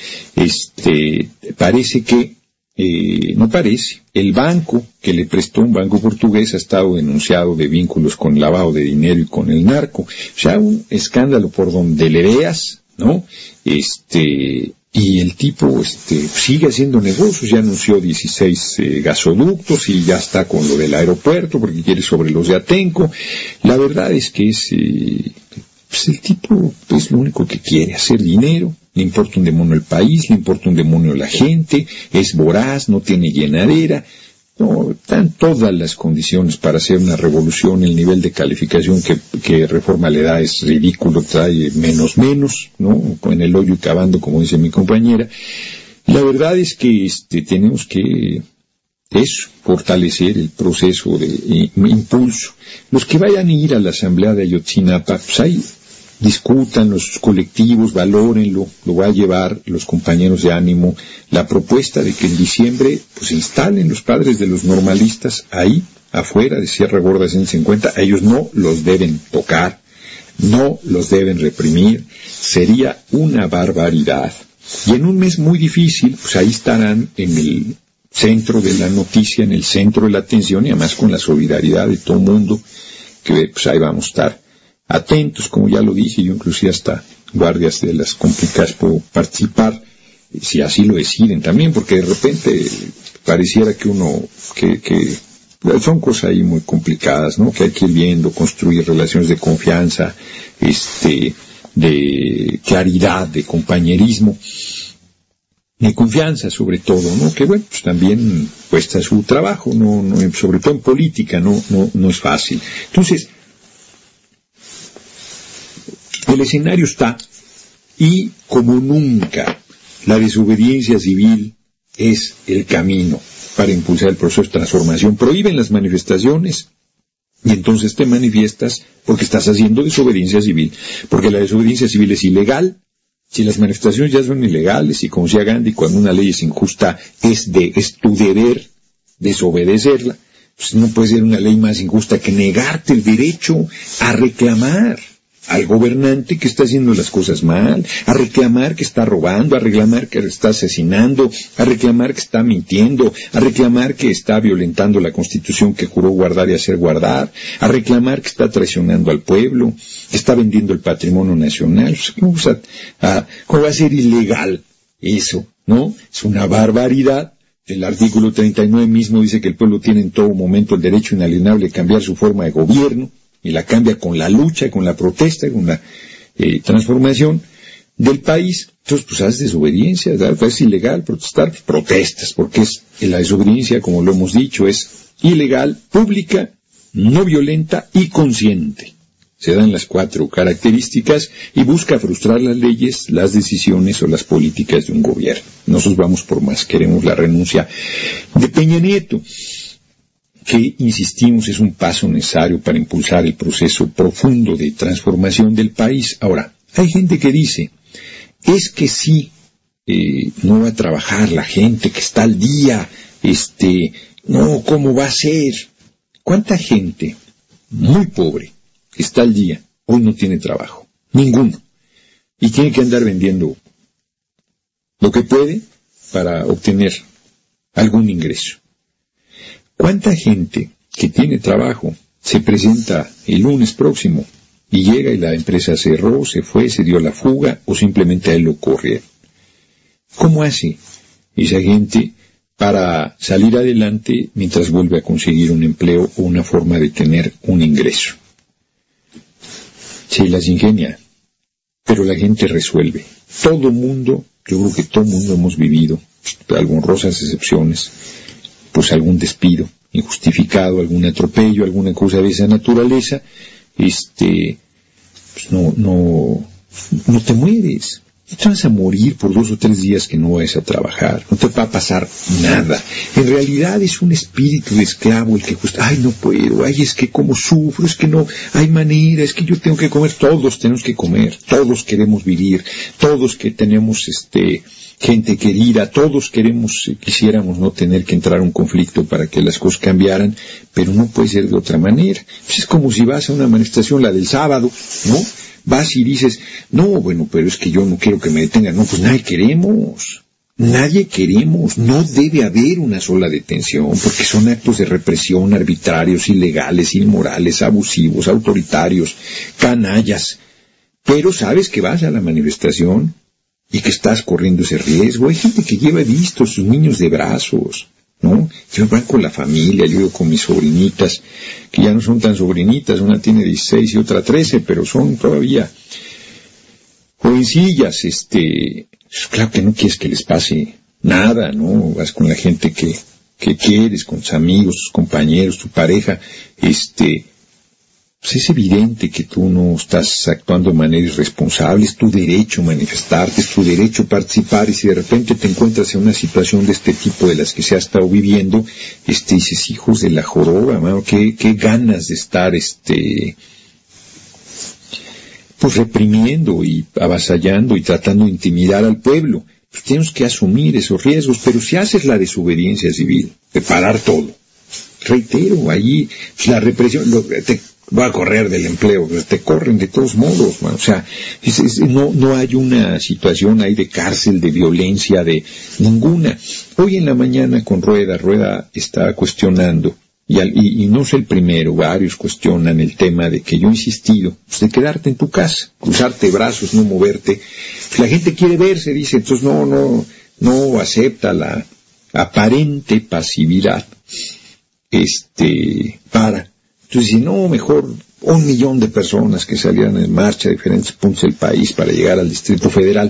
Parece que no parece. El banco que le prestó, un banco portugués, ha estado denunciado de vínculos con lavado de dinero y con el narco. O sea, un escándalo por donde le veas, ¿no? Y el tipo sigue haciendo negocios. Ya anunció 16 gasoductos y ya está con lo del aeropuerto porque quiere sobre los de Atenco. La verdad es que el tipo es lo único que quiere, hacer dinero. Le importa un demonio el país, le importa un demonio la gente, es voraz, no tiene llenadera. No, están todas las condiciones para hacer una revolución. El nivel de calificación que Reforma le da es ridículo, trae menos, ¿no? En el hoyo y cavando, como dice mi compañera. La verdad es que tenemos que fortalecer el proceso de impulso. Los que vayan a ir a la asamblea de Ayotzinapa, pues ahí discutan los colectivos, valórenlo, lo va a llevar los compañeros de ánimo, la propuesta de que en diciembre pues instalen los padres de los normalistas ahí, afuera de Sierra Gorda 150, a ellos no los deben tocar, no los deben reprimir, sería una barbaridad Y en un mes muy difícil, pues ahí estarán en el centro de la noticia, en el centro de la atención, y además con la solidaridad de todo el mundo, que pues ahí vamos a estar atentos, como ya lo dije, yo inclusive hasta guardias de las complicadas puedo participar, si así lo deciden también, porque de repente pareciera que son cosas ahí muy complicadas, ¿no? Que hay que ir viendo, construir relaciones de confianza, de claridad, de compañerismo, de confianza sobre todo, ¿no? Que bueno, pues también cuesta su trabajo, no, sobre todo en política, no es fácil. Entonces, el escenario está, y como nunca, la desobediencia civil es el camino para impulsar el proceso de transformación. Prohíben las manifestaciones y entonces te manifiestas porque estás haciendo desobediencia civil, porque la desobediencia civil es ilegal. Si las manifestaciones ya son ilegales, y como decía Gandhi, cuando una ley es injusta es tu deber desobedecerla, pues no puede ser una ley más injusta que negarte el derecho a reclamar al gobernante que está haciendo las cosas mal, a reclamar que está robando, a reclamar que está asesinando, a reclamar que está mintiendo, a reclamar que está violentando la Constitución que juró guardar y hacer guardar, a reclamar que está traicionando al pueblo, que está vendiendo el patrimonio nacional. ¿Cómo va a ser ilegal eso? ¿No? Es una barbaridad. El artículo 39 mismo dice que el pueblo tiene en todo momento el derecho inalienable de cambiar su forma de gobierno, y la cambia con la lucha, con la protesta, con la transformación del país. Entonces, pues haces desobediencia, es ilegal protestar, pues protestas, porque la desobediencia, como lo hemos dicho, es ilegal, pública, no violenta y consciente. Se dan las 4 características y busca frustrar las leyes, las decisiones o las políticas de un gobierno. Nosotros vamos por más, queremos la renuncia de Peña Nieto, que, insistimos, es un paso necesario para impulsar el proceso profundo de transformación del país. Ahora, hay gente que dice, es que sí, no va a trabajar la gente que está al día, no, ¿cómo va a ser? ¿Cuánta gente muy pobre está al día hoy no tiene trabajo? Ninguno. Y tiene que andar vendiendo lo que puede para obtener algún ingreso. ¿Cuánta gente que tiene trabajo se presenta el lunes próximo y llega y la empresa cerró, se fue, se dio la fuga o simplemente a él lo corrieron? ¿Cómo hace esa gente para salir adelante mientras vuelve a conseguir un empleo o una forma de tener un ingreso? Se las ingenia, pero la gente resuelve. Todo mundo, yo creo que todo mundo hemos vivido, salvo honrosas excepciones, pues algún despido injustificado, algún atropello, alguna cosa de esa naturaleza, pues no te mueres. No te vas a morir por 2 o 3 días que no vayas a trabajar, no te va a pasar nada. En realidad es un espíritu de esclavo el que gusta, no puedo, es que como sufro, es que no hay manera, es que yo tengo que comer. Todos tenemos que comer, todos queremos vivir, todos que tenemos gente querida, todos quisiéramos no tener que entrar a un conflicto para que las cosas cambiaran, pero no puede ser de otra manera. Pues es como si vas a una manifestación, la del sábado, ¿no? Vas y dices, no, bueno, pero es que yo no quiero que me detengan. No, pues nadie queremos, no debe haber una sola detención, porque son actos de represión arbitrarios, ilegales, inmorales, abusivos, autoritarios, canallas. Pero sabes que vas a la manifestación y que estás corriendo ese riesgo. Hay gente que lleva visto sus niños de brazos, ¿no? Yo van con la familia, yo voy con mis sobrinitas, que ya no son tan sobrinitas, una tiene 16 y otra 13, pero son todavía jovencillas. Claro que no quieres que les pase nada, ¿no? Vas con la gente que quieres, con tus amigos, tus compañeros, tu pareja, pues es evidente que tú no estás actuando de manera irresponsable, es tu derecho manifestarte, es tu derecho participar, y si de repente te encuentras en una situación de este tipo de las que se ha estado viviendo, dices, hijos de la joroba, mano, qué ganas de estar, pues reprimiendo y avasallando y tratando de intimidar al pueblo. Pues tenemos que asumir esos riesgos, pero si haces la desobediencia civil, de parar todo, reitero, allí la represión, voy a correr del empleo, pero te corren de todos modos, man. O sea, no hay una situación ahí de cárcel, de violencia, de ninguna. Hoy en la mañana con Rueda está cuestionando, y no soy el primero, varios cuestionan el tema de que yo he insistido, pues, de quedarte en tu casa, cruzarte brazos, no moverte. La gente quiere verse, dice, entonces no acepta la aparente pasividad, Entonces, si no, mejor 1 millón de personas que salieran en marcha a diferentes puntos del país para llegar al Distrito Federal.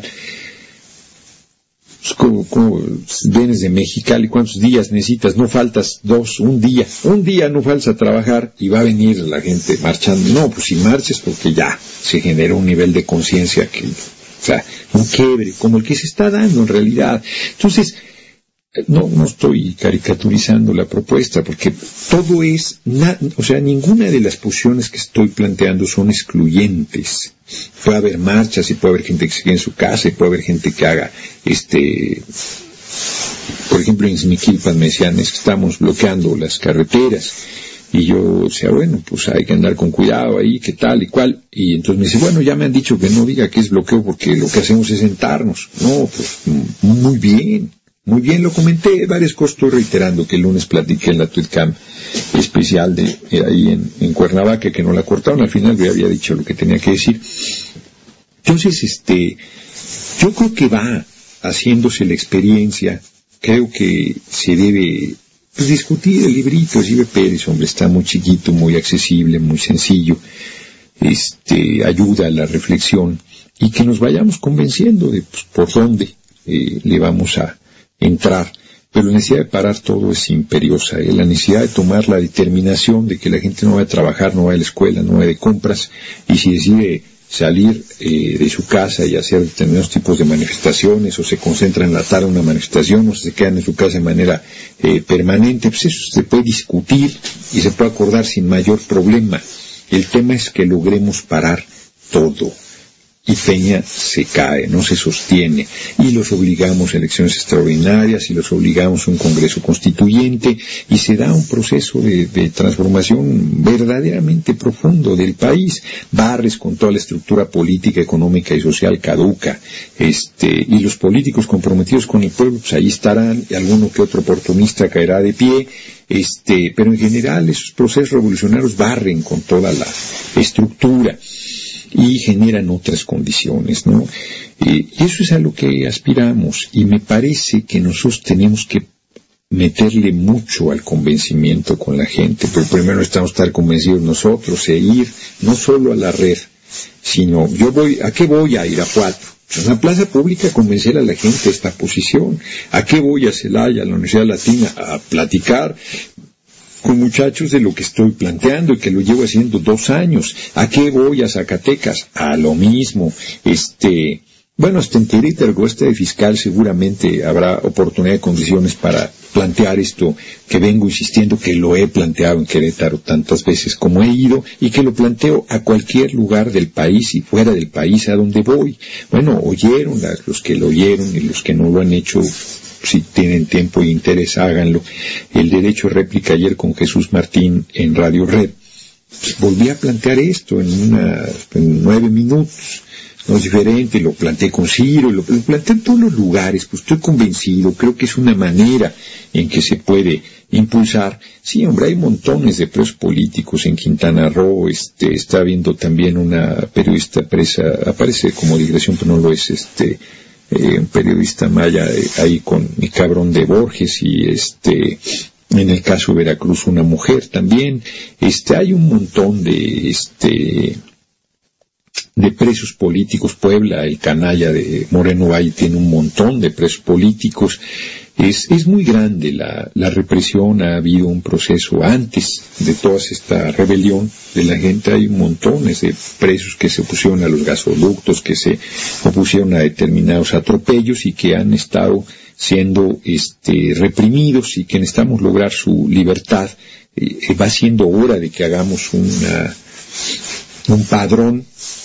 Como vienes de Mexicali, ¿cuántos días necesitas? No faltas 2, un día no faltas a trabajar y va a venir la gente marchando. No, pues si marches porque ya se genera un nivel de conciencia un quiebre, como el que se está dando en realidad. Entonces, no estoy caricaturizando la propuesta, porque todo es, ninguna de las posiciones que estoy planteando son excluyentes. Puede haber marchas y puede haber gente que se quede en su casa y puede haber gente que haga, por ejemplo, en Xmiquilpan me decían, es que estamos bloqueando las carreteras. Y yo decía, bueno, pues hay que andar con cuidado ahí, qué tal y cual. Y entonces me dice, bueno, ya me han dicho que no diga que es bloqueo porque lo que hacemos es sentarnos. No, pues muy bien. Muy bien, lo comenté, varias cosas estoy reiterando que el lunes platiqué en la TweetCam especial de ahí en Cuernavaca, que no la cortaron, al final yo había dicho lo que tenía que decir. Entonces, yo creo que va haciéndose la experiencia, creo que se debe discutir el librito de Gibe Pérez, hombre, está muy chiquito, muy accesible, muy sencillo, ayuda a la reflexión, y que nos vayamos convenciendo de por dónde le vamos a entrar, pero la necesidad de parar todo es imperiosa, la necesidad de tomar la determinación de que la gente no va a trabajar, no va a la escuela, no va de compras, y si decide salir de su casa y hacer determinados tipos de manifestaciones, o se concentra en la tarde una manifestación, o se quedan en su casa de manera permanente, pues eso se puede discutir y se puede acordar sin mayor problema. El tema es que logremos parar todo. Y Peña se cae, no se sostiene, y los obligamos a elecciones extraordinarias, y los obligamos a un Congreso Constituyente, y se da un proceso de transformación verdaderamente profundo del país. Barres con toda la estructura política, económica y social caduca, y los políticos comprometidos con el pueblo, pues ahí estarán, y alguno que otro oportunista caerá de pie, pero en general esos procesos revolucionarios barren con toda la estructura y generan otras condiciones, ¿no? Y eso es a lo que aspiramos, y me parece que nosotros tenemos que meterle mucho al convencimiento con la gente, pero primero necesitamos estar convencidos nosotros e ir no solo a la red, sino ¿a qué voy a Irapuato? En la plaza pública convencer a la gente de esta posición. ¿A qué voy a Celaya, a la Universidad Latina? A platicar con muchachos de lo que estoy planteando y que lo llevo haciendo 2 años. ¿A qué voy a Zacatecas? A lo mismo. Hasta en Querétaro, de fiscal, seguramente habrá oportunidad de condiciones para plantear esto que vengo insistiendo, que lo he planteado en Querétaro tantas veces como he ido, y que lo planteo a cualquier lugar del país y fuera del país a donde voy. Bueno, oyeron los que lo oyeron, y los que no lo han hecho, si tienen tiempo e interés, háganlo. El derecho a réplica ayer con Jesús Martín en Radio Red. Volví a plantear esto en 9 minutos. No es diferente, lo planteé con Ciro, lo planteé en todos los lugares, pues estoy convencido, creo que es una manera en que se puede impulsar. Sí, hombre, hay montones de presos políticos en Quintana Roo, está viendo también una periodista presa, aparece como digresión, pero no lo es, un periodista maya ahí con mi cabrón de Borges, y en el caso de Veracruz una mujer también. Hay un montón de presos políticos. Puebla, el canalla de Moreno Valle, tiene un montón de presos políticos. Es muy grande la represión. Ha habido un proceso antes de toda esta rebelión de la gente. Hay montones de presos que se opusieron a los gasoductos, que se opusieron a determinados atropellos y que han estado siendo reprimidos, y que necesitamos lograr su libertad. Va siendo hora de que hagamos un padrón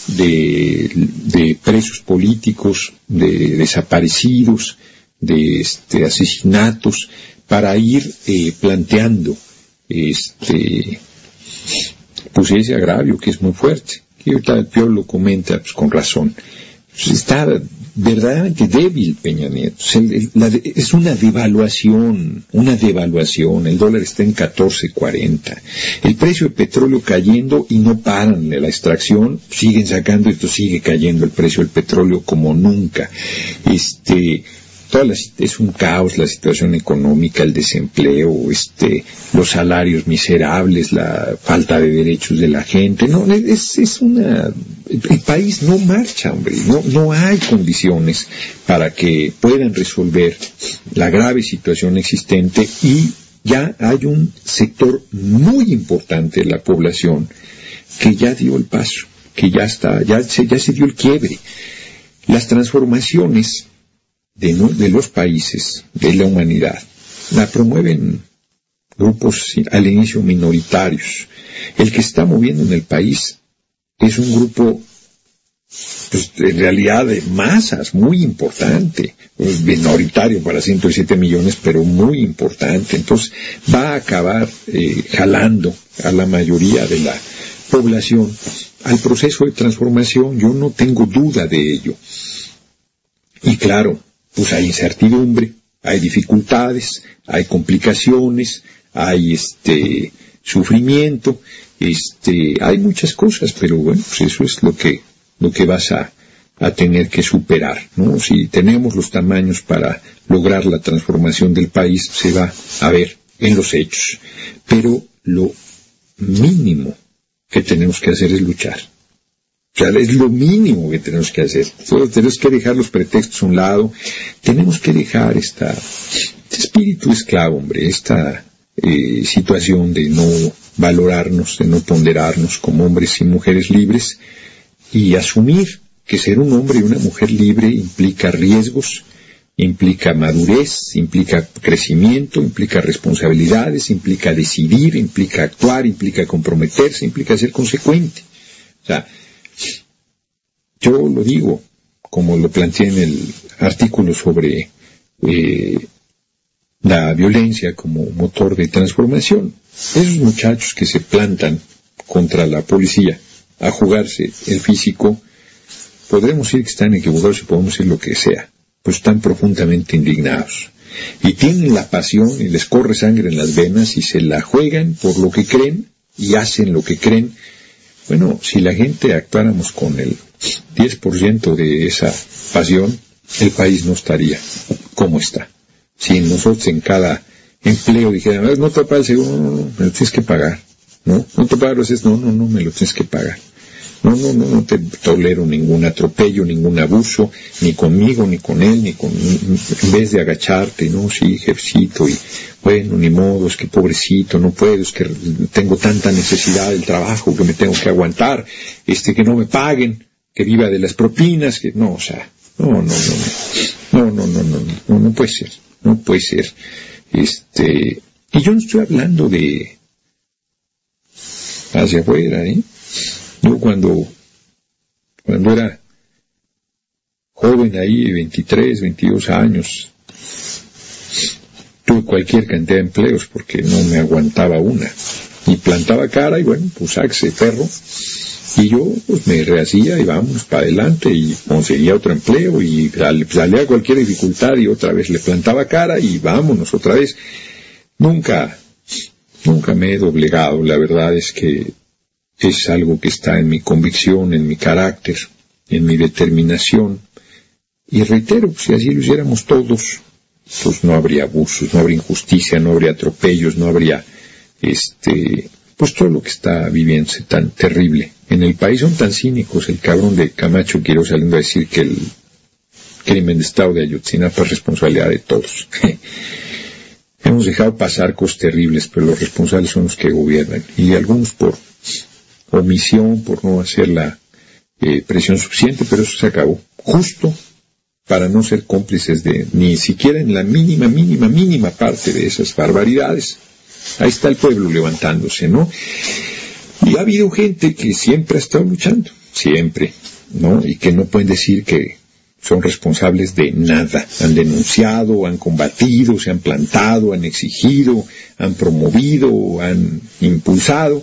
de presos políticos, de desaparecidos, de asesinatos, para ir planteando pues ese agravio que es muy fuerte. Y ahorita el Pío lo comenta pues, con razón. Pues está verdaderamente débil Peña Nieto. Es una devaluación. El dólar está en 14.40. El precio del petróleo cayendo y no paran de la extracción. Siguen sacando, esto sigue cayendo el precio del petróleo como nunca. Es un caos la situación económica, el desempleo, los salarios miserables, la falta de derechos de la gente. No, el país no marcha, hombre. No hay condiciones para que puedan resolver la grave situación existente y ya hay un sector muy importante de la población que ya dio el paso, que ya se dio el quiebre. Las transformaciones de los países, de la humanidad, la promueven grupos al inicio minoritarios. El que está moviendo en el país es un grupo, pues, en realidad de masas, muy importante, minoritario para 107 millones, pero muy importante. Entonces va a acabar jalando a la mayoría de la población al proceso de transformación. Yo no tengo duda de ello. Y claro, pues hay incertidumbre, hay dificultades, hay complicaciones, hay sufrimiento, hay muchas cosas, pero bueno, pues eso es lo que vas a tener que superar, ¿no? Si tenemos los tamaños para lograr la transformación del país, se va a ver en los hechos. Pero lo mínimo que tenemos que hacer es luchar. O sea, es lo mínimo que tenemos que hacer. Tenemos que dejar los pretextos a un lado. Tenemos que dejar este espíritu esclavo, hombre, esta situación de no valorarnos, de no ponderarnos como hombres y mujeres libres, y asumir que ser un hombre y una mujer libre implica riesgos, implica madurez, implica crecimiento, implica responsabilidades, implica decidir, implica actuar, implica comprometerse, implica ser consecuente. O sea, yo lo digo, como lo planteé en el artículo sobre la violencia como motor de transformación. Esos muchachos que se plantan contra la policía a jugarse el físico, podremos decir que están equivocados y podemos decir lo que sea, pues están profundamente indignados. Y tienen la pasión y les corre sangre en las venas y se la juegan por lo que creen y hacen lo que creen. Bueno, si la gente actuáramos con el 10% de esa pasión, el país no estaría como está. Si nosotros en cada empleo dijéramos, no te pagas el seguro, no, me lo tienes que pagar. No te pagas, no, me lo tienes que pagar. No te tolero ningún atropello, ningún abuso, ni conmigo, ni con él, en vez de agacharte, no, sí, jefecito, y bueno, ni modo, es que pobrecito, no puedo, es que tengo tanta necesidad del trabajo que me tengo que aguantar, que no me paguen, que viva de las propinas, que no, o sea, no puede ser. Y yo no estoy hablando de hacia afuera, Yo cuando era joven ahí, 23, 22 años, tuve cualquier cantidad de empleos porque no me aguantaba una. Y plantaba cara y bueno, pues sáquese perro. Y yo pues me rehacía y vámonos para adelante y conseguía otro empleo y salía cualquier dificultad y otra vez le plantaba cara y vámonos otra vez. Nunca me he doblegado, la verdad es que es algo que está en mi convicción, en mi carácter, en mi determinación. Y reitero, si así lo hiciéramos todos, pues no habría abusos, no habría injusticia, no habría atropellos, no habría, pues todo lo que está viviéndose tan terrible. En el país son tan cínicos, el cabrón de Camacho Quirós saliendo a decir que el crimen de Estado de Ayotzinapa es responsabilidad de todos. Hemos dejado pasar cosas terribles, pero los responsables son los que gobiernan. Y algunos por omisión, por no hacer la presión suficiente, pero eso se acabó. Justo para no ser cómplices de ni siquiera en la mínima parte de esas barbaridades. Ahí está el pueblo levantándose, ¿no? Y ha habido gente que siempre ha estado luchando, siempre, ¿no? Y que no pueden decir que son responsables de nada. Han denunciado, han combatido, se han plantado, han exigido, han promovido, han impulsado.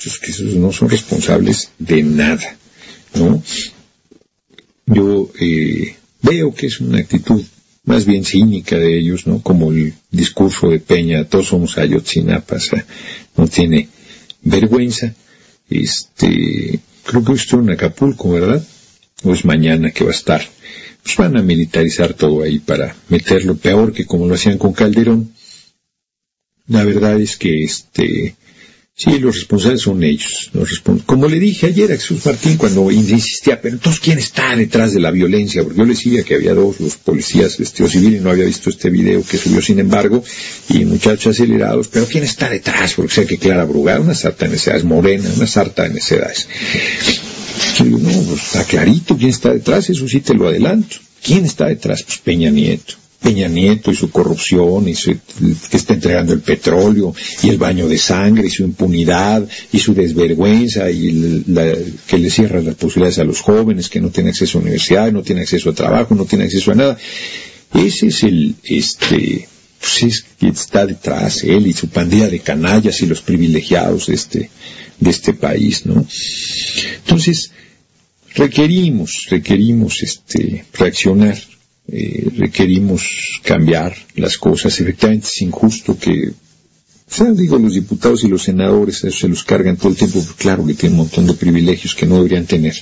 Entonces, que esos no son responsables de nada, ¿no? Yo veo que es una actitud más bien cínica de ellos, ¿no? Como el discurso de Peña, todos somos Ayotzinapa, o sea, no tiene vergüenza. Creo que esto en Acapulco, ¿verdad? O es mañana que va a estar. Pues van a militarizar todo ahí para meterlo peor que como lo hacían con Calderón. La verdad es que sí, los responsables son ellos. Como le dije ayer a Jesús Martín cuando insistía, pero entonces ¿quién está detrás de la violencia? Porque yo le decía que había dos, los policías vestidos civiles, y no había visto este video que subió sin embargo, y muchachos acelerados, pero ¿quién está detrás? Porque sé que Clara Brugada, una sarta de necedades, Morena, una sarta de necedades. Yo digo, no, pues está clarito quién está detrás, eso sí te lo adelanto. ¿Quién está detrás? Pues Peña Nieto y su corrupción, y que está entregando el petróleo, y el baño de sangre, y su impunidad, y su desvergüenza, y que le cierra las posibilidades a los jóvenes, que no tienen acceso a universidad, no tienen acceso a trabajo, no tienen acceso a nada. Ese es pues es que está detrás, él y su pandilla de canallas y los privilegiados de este país, ¿no? Entonces, requerimos reaccionar. Requerimos cambiar las cosas. Efectivamente es injusto que, los diputados y los senadores se los cargan todo el tiempo, porque claro que tienen un montón de privilegios que no deberían tener.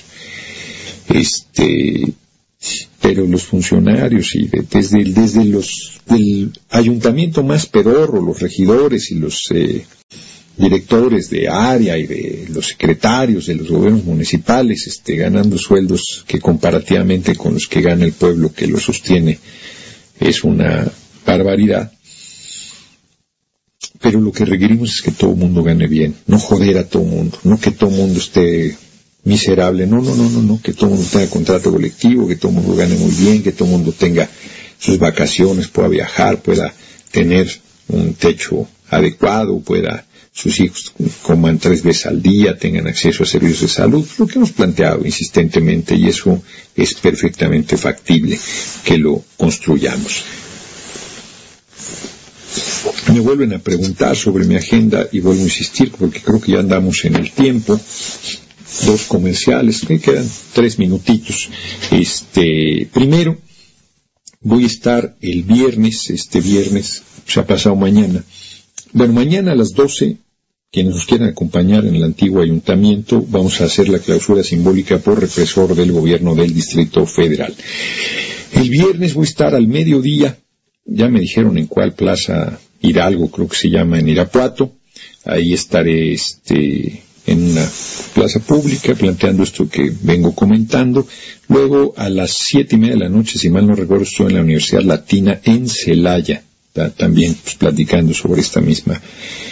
Pero los funcionarios y desde del ayuntamiento más pedorro, los regidores y los directores de área y de los secretarios de los gobiernos municipales ganando sueldos que comparativamente con los que gana el pueblo que lo sostiene es una barbaridad. Pero lo que requerimos es que todo el mundo gane bien, no joder a todo el mundo, no que todo el mundo esté miserable, no, que todo el mundo tenga contrato colectivo, que todo el mundo gane muy bien, que todo el mundo tenga sus vacaciones, pueda viajar, pueda tener un techo adecuado, sus hijos coman 3 veces al día, tengan acceso a servicios de salud, lo que hemos planteado insistentemente, y eso es perfectamente factible que lo construyamos. Me vuelven a preguntar sobre mi agenda y vuelvo a insistir porque creo que ya andamos en el tiempo. 2 comerciales, me quedan 3 minutitos. Primero, voy a estar el viernes, se ha pasado mañana. Bueno, mañana a las 12, quienes nos quieran acompañar en el antiguo ayuntamiento, vamos a hacer la clausura simbólica por represor del gobierno del Distrito Federal. El viernes voy a estar al mediodía, ya me dijeron en cuál plaza Hidalgo, creo que se llama en Irapuato, ahí estaré en una plaza pública planteando esto que vengo comentando. Luego a las 7:30 de la noche, si mal no recuerdo, estoy en la Universidad Latina en Celaya, también platicando sobre esta misma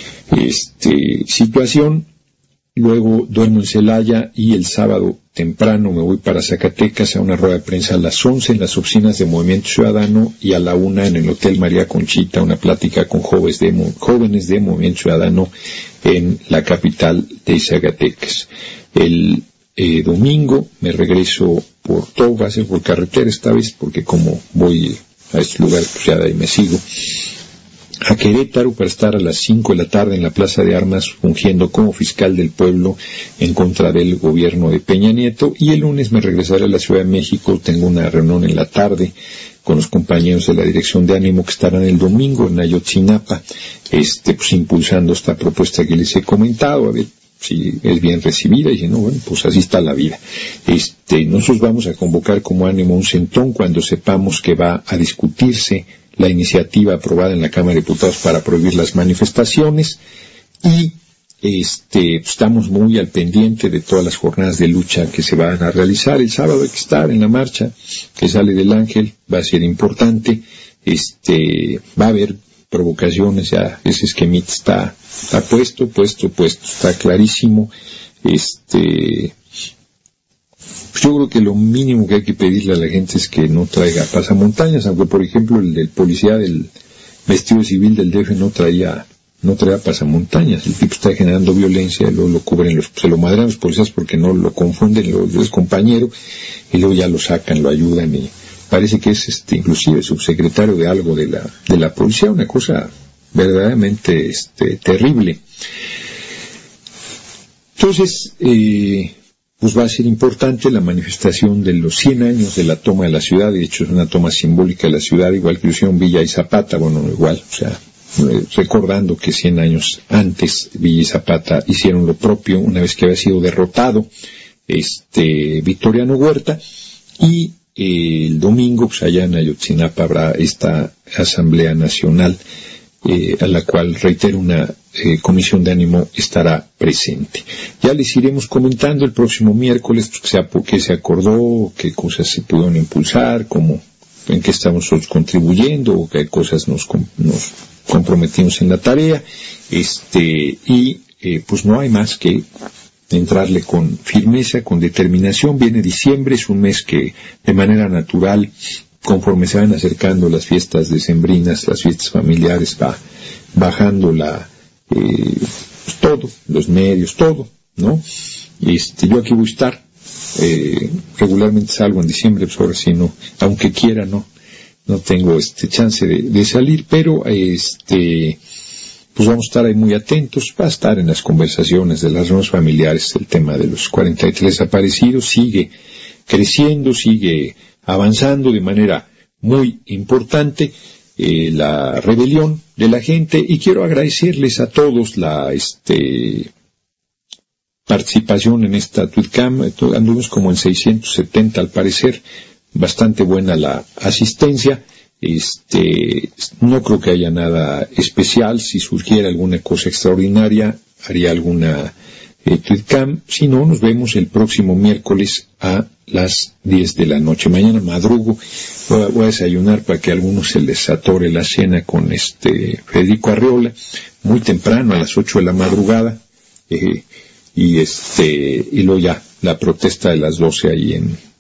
situación. Luego duermo en Celaya y el sábado temprano me voy para Zacatecas a una rueda de prensa a las 11 en las oficinas de Movimiento Ciudadano y a la 1 en el Hotel María Conchita, una plática con jóvenes de Movimiento Ciudadano en la capital de Zacatecas. El domingo me regreso todo va a ser por carretera esta vez, porque como voy a este lugar, pues ya de ahí me sigo, a Querétaro para estar a las 5 de la tarde en la Plaza de Armas fungiendo como fiscal del pueblo en contra del gobierno de Peña Nieto, y el lunes me regresaré a la Ciudad de México. Tengo una reunión en la tarde con los compañeros de la Dirección de Ánimo que estarán el domingo en Ayotzinapa, pues impulsando esta propuesta que les he comentado, a ver si es bien recibida, y si no, bueno, pues así está la vida. Nosotros vamos a convocar como Ánimo un centón cuando sepamos que va a discutirse la iniciativa aprobada en la Cámara de Diputados para prohibir las manifestaciones, y estamos muy al pendiente de todas las jornadas de lucha que se van a realizar. El sábado hay que estar en la marcha que sale del Ángel, va a ser importante, va a haber provocaciones, ya ese esquemita está puesto, está clarísimo. Yo creo que lo mínimo que hay que pedirle a la gente es que no traiga pasamontañas, aunque por ejemplo el policía del vestido civil del DF no traía pasamontañas. El tipo está generando violencia, luego lo cubren, se lo madrean los policías porque no lo confunden, los compañeros, y luego ya lo sacan, lo ayudan, y parece que es inclusive subsecretario de algo de la policía, una cosa verdaderamente terrible. Entonces, pues va a ser importante la manifestación de los 100 años de la toma de la ciudad. De hecho, es una toma simbólica de la ciudad, igual que lo hicieron Villa y Zapata. Bueno, igual, o sea, recordando que 100 años antes Villa y Zapata hicieron lo propio una vez que había sido derrotado Victoriano Huerta. Y el domingo, pues allá en Ayotzinapa habrá esta Asamblea Nacional, a la cual, reitero, una comisión de ánimo estará presente. Ya les iremos comentando el próximo miércoles qué se acordó, qué cosas se pudieron impulsar, en qué estamos nosotros contribuyendo, o qué cosas nos comprometimos en la tarea, pues no hay más que entrarle con firmeza, con determinación. Viene diciembre, es un mes que de manera natural, conforme se van acercando las fiestas decembrinas, las fiestas familiares, va bajando todo, los medios, todo, ¿no? Yo aquí voy a estar, regularmente salgo en diciembre, pues ahora sí no, aunque quiera, no tengo chance de salir, pero pues vamos a estar ahí muy atentos. Va a estar en las conversaciones de las reuniones familiares el tema de los 43 desaparecidos. Sigue creciendo, sigue avanzando de manera muy importante la rebelión de la gente, y quiero agradecerles a todos la participación en esta TweetCam. Anduvimos como en 670 al parecer, bastante buena la asistencia. No creo que haya nada especial. Si surgiera alguna cosa extraordinaria, haría alguna TweetCam. Si no, nos vemos el próximo miércoles a las 10 de la noche. Mañana madrugo, voy a desayunar para que a algunos se les atore la cena con Federico Arreola, muy temprano, a las 8 de la madrugada, y luego ya la protesta de las 12 ahí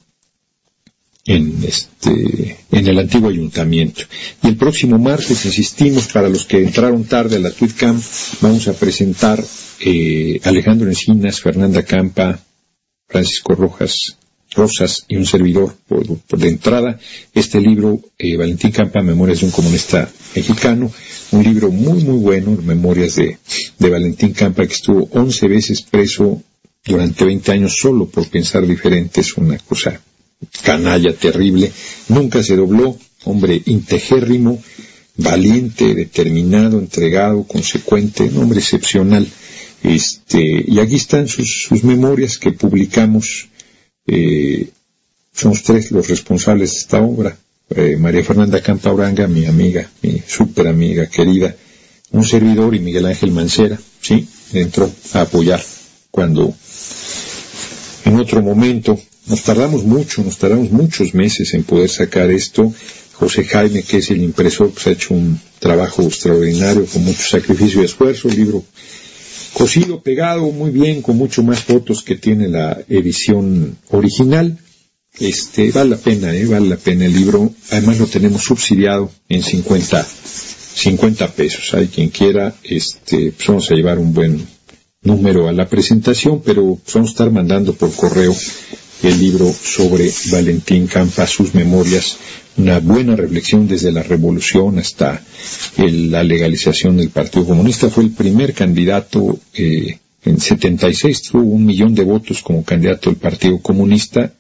en el antiguo ayuntamiento. Y el próximo martes, insistimos, para los que entraron tarde a la TweetCam, vamos a presentar Alejandro Encinas, Fernanda Campa, Francisco Rosas y un servidor por de entrada este libro, Valentín Campa, Memorias de un comunista mexicano, un libro muy muy bueno, Memorias de Valentín Campa, que estuvo 11 veces preso durante 20 años solo por pensar diferente. Es una cosa canalla, terrible. Nunca se dobló, hombre integérrimo, valiente, determinado, entregado, consecuente, un hombre excepcional. Y aquí están sus memorias que publicamos. Somos 3 los responsables de esta obra. María Fernanda Campa Uranga, mi amiga, mi súper amiga querida, un servidor, y Miguel Ángel Mancera, sí, entró a apoyar cuando en otro momento nos tardamos muchos meses en poder sacar esto. José Jaime, que es el impresor, pues ha hecho un trabajo extraordinario con mucho sacrificio y esfuerzo. El libro cosido, pegado muy bien, con mucho más fotos que tiene la edición original. Vale la pena el libro. Además lo tenemos subsidiado en 50 pesos. Hay quien quiera, pues vamos a llevar un buen número a la presentación, pero vamos a estar mandando por correo el libro sobre Valentín Campa, sus memorias, una buena reflexión desde la revolución hasta la legalización del Partido Comunista. Fue el primer candidato, en 76 tuvo 1 millón de votos como candidato del Partido Comunista,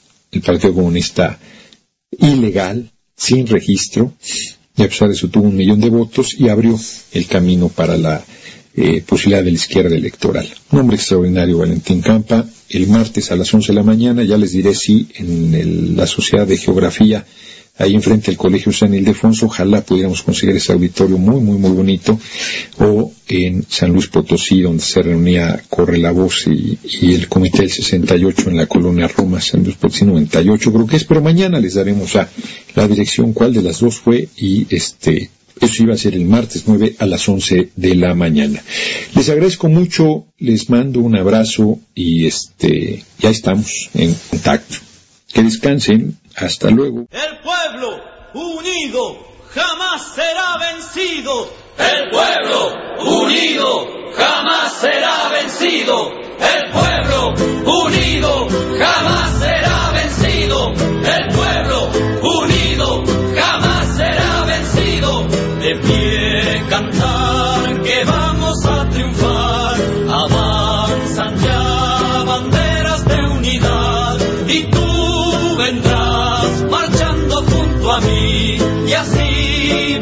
ilegal, sin registro, y a pesar de eso tuvo 1 millón de votos y abrió el camino para la posibilidad de la izquierda electoral. Un hombre extraordinario, Valentín Campa. El martes a las 11 de la mañana, ya les diré si en la Sociedad de Geografía, ahí enfrente del Colegio San Ildefonso, ojalá pudiéramos conseguir ese auditorio muy, muy, muy bonito, o en San Luis Potosí, donde se reunía Corre la Voz y el Comité del 68 en la Colonia Roma, San Luis Potosí 98 creo que es, pero mañana les daremos la dirección, cuál de las dos fue, y eso iba a ser el martes 9 a las 11 de la mañana. Les agradezco mucho, les mando un abrazo y ya estamos en contacto. Que descansen, hasta luego. El pueblo unido jamás será vencido. El pueblo unido jamás será vencido. El pueblo unido jamás será vencido. El pueblo unido jamás será vencido. De pie cantar que vamos a triunfar, avanzan ya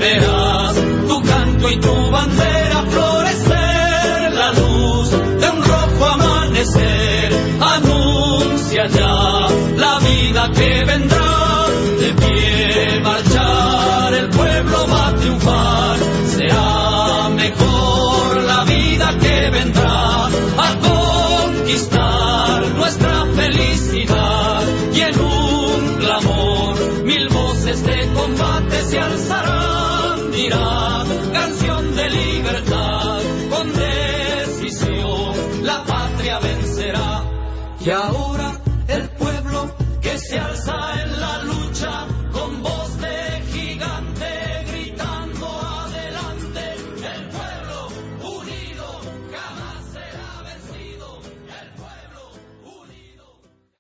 verás tu canto y tu bandera florecer, la luz de un rojo amanecer anuncia ya la vida que vendrá. De pie marchar, el pueblo va a triunfar, será mejor la vida que vendrá, a conquistar nuestra felicidad, y en un clamor mil voces de combate se alzarán, dirán canción de libertad, con decisión la patria vencerá. Y ahora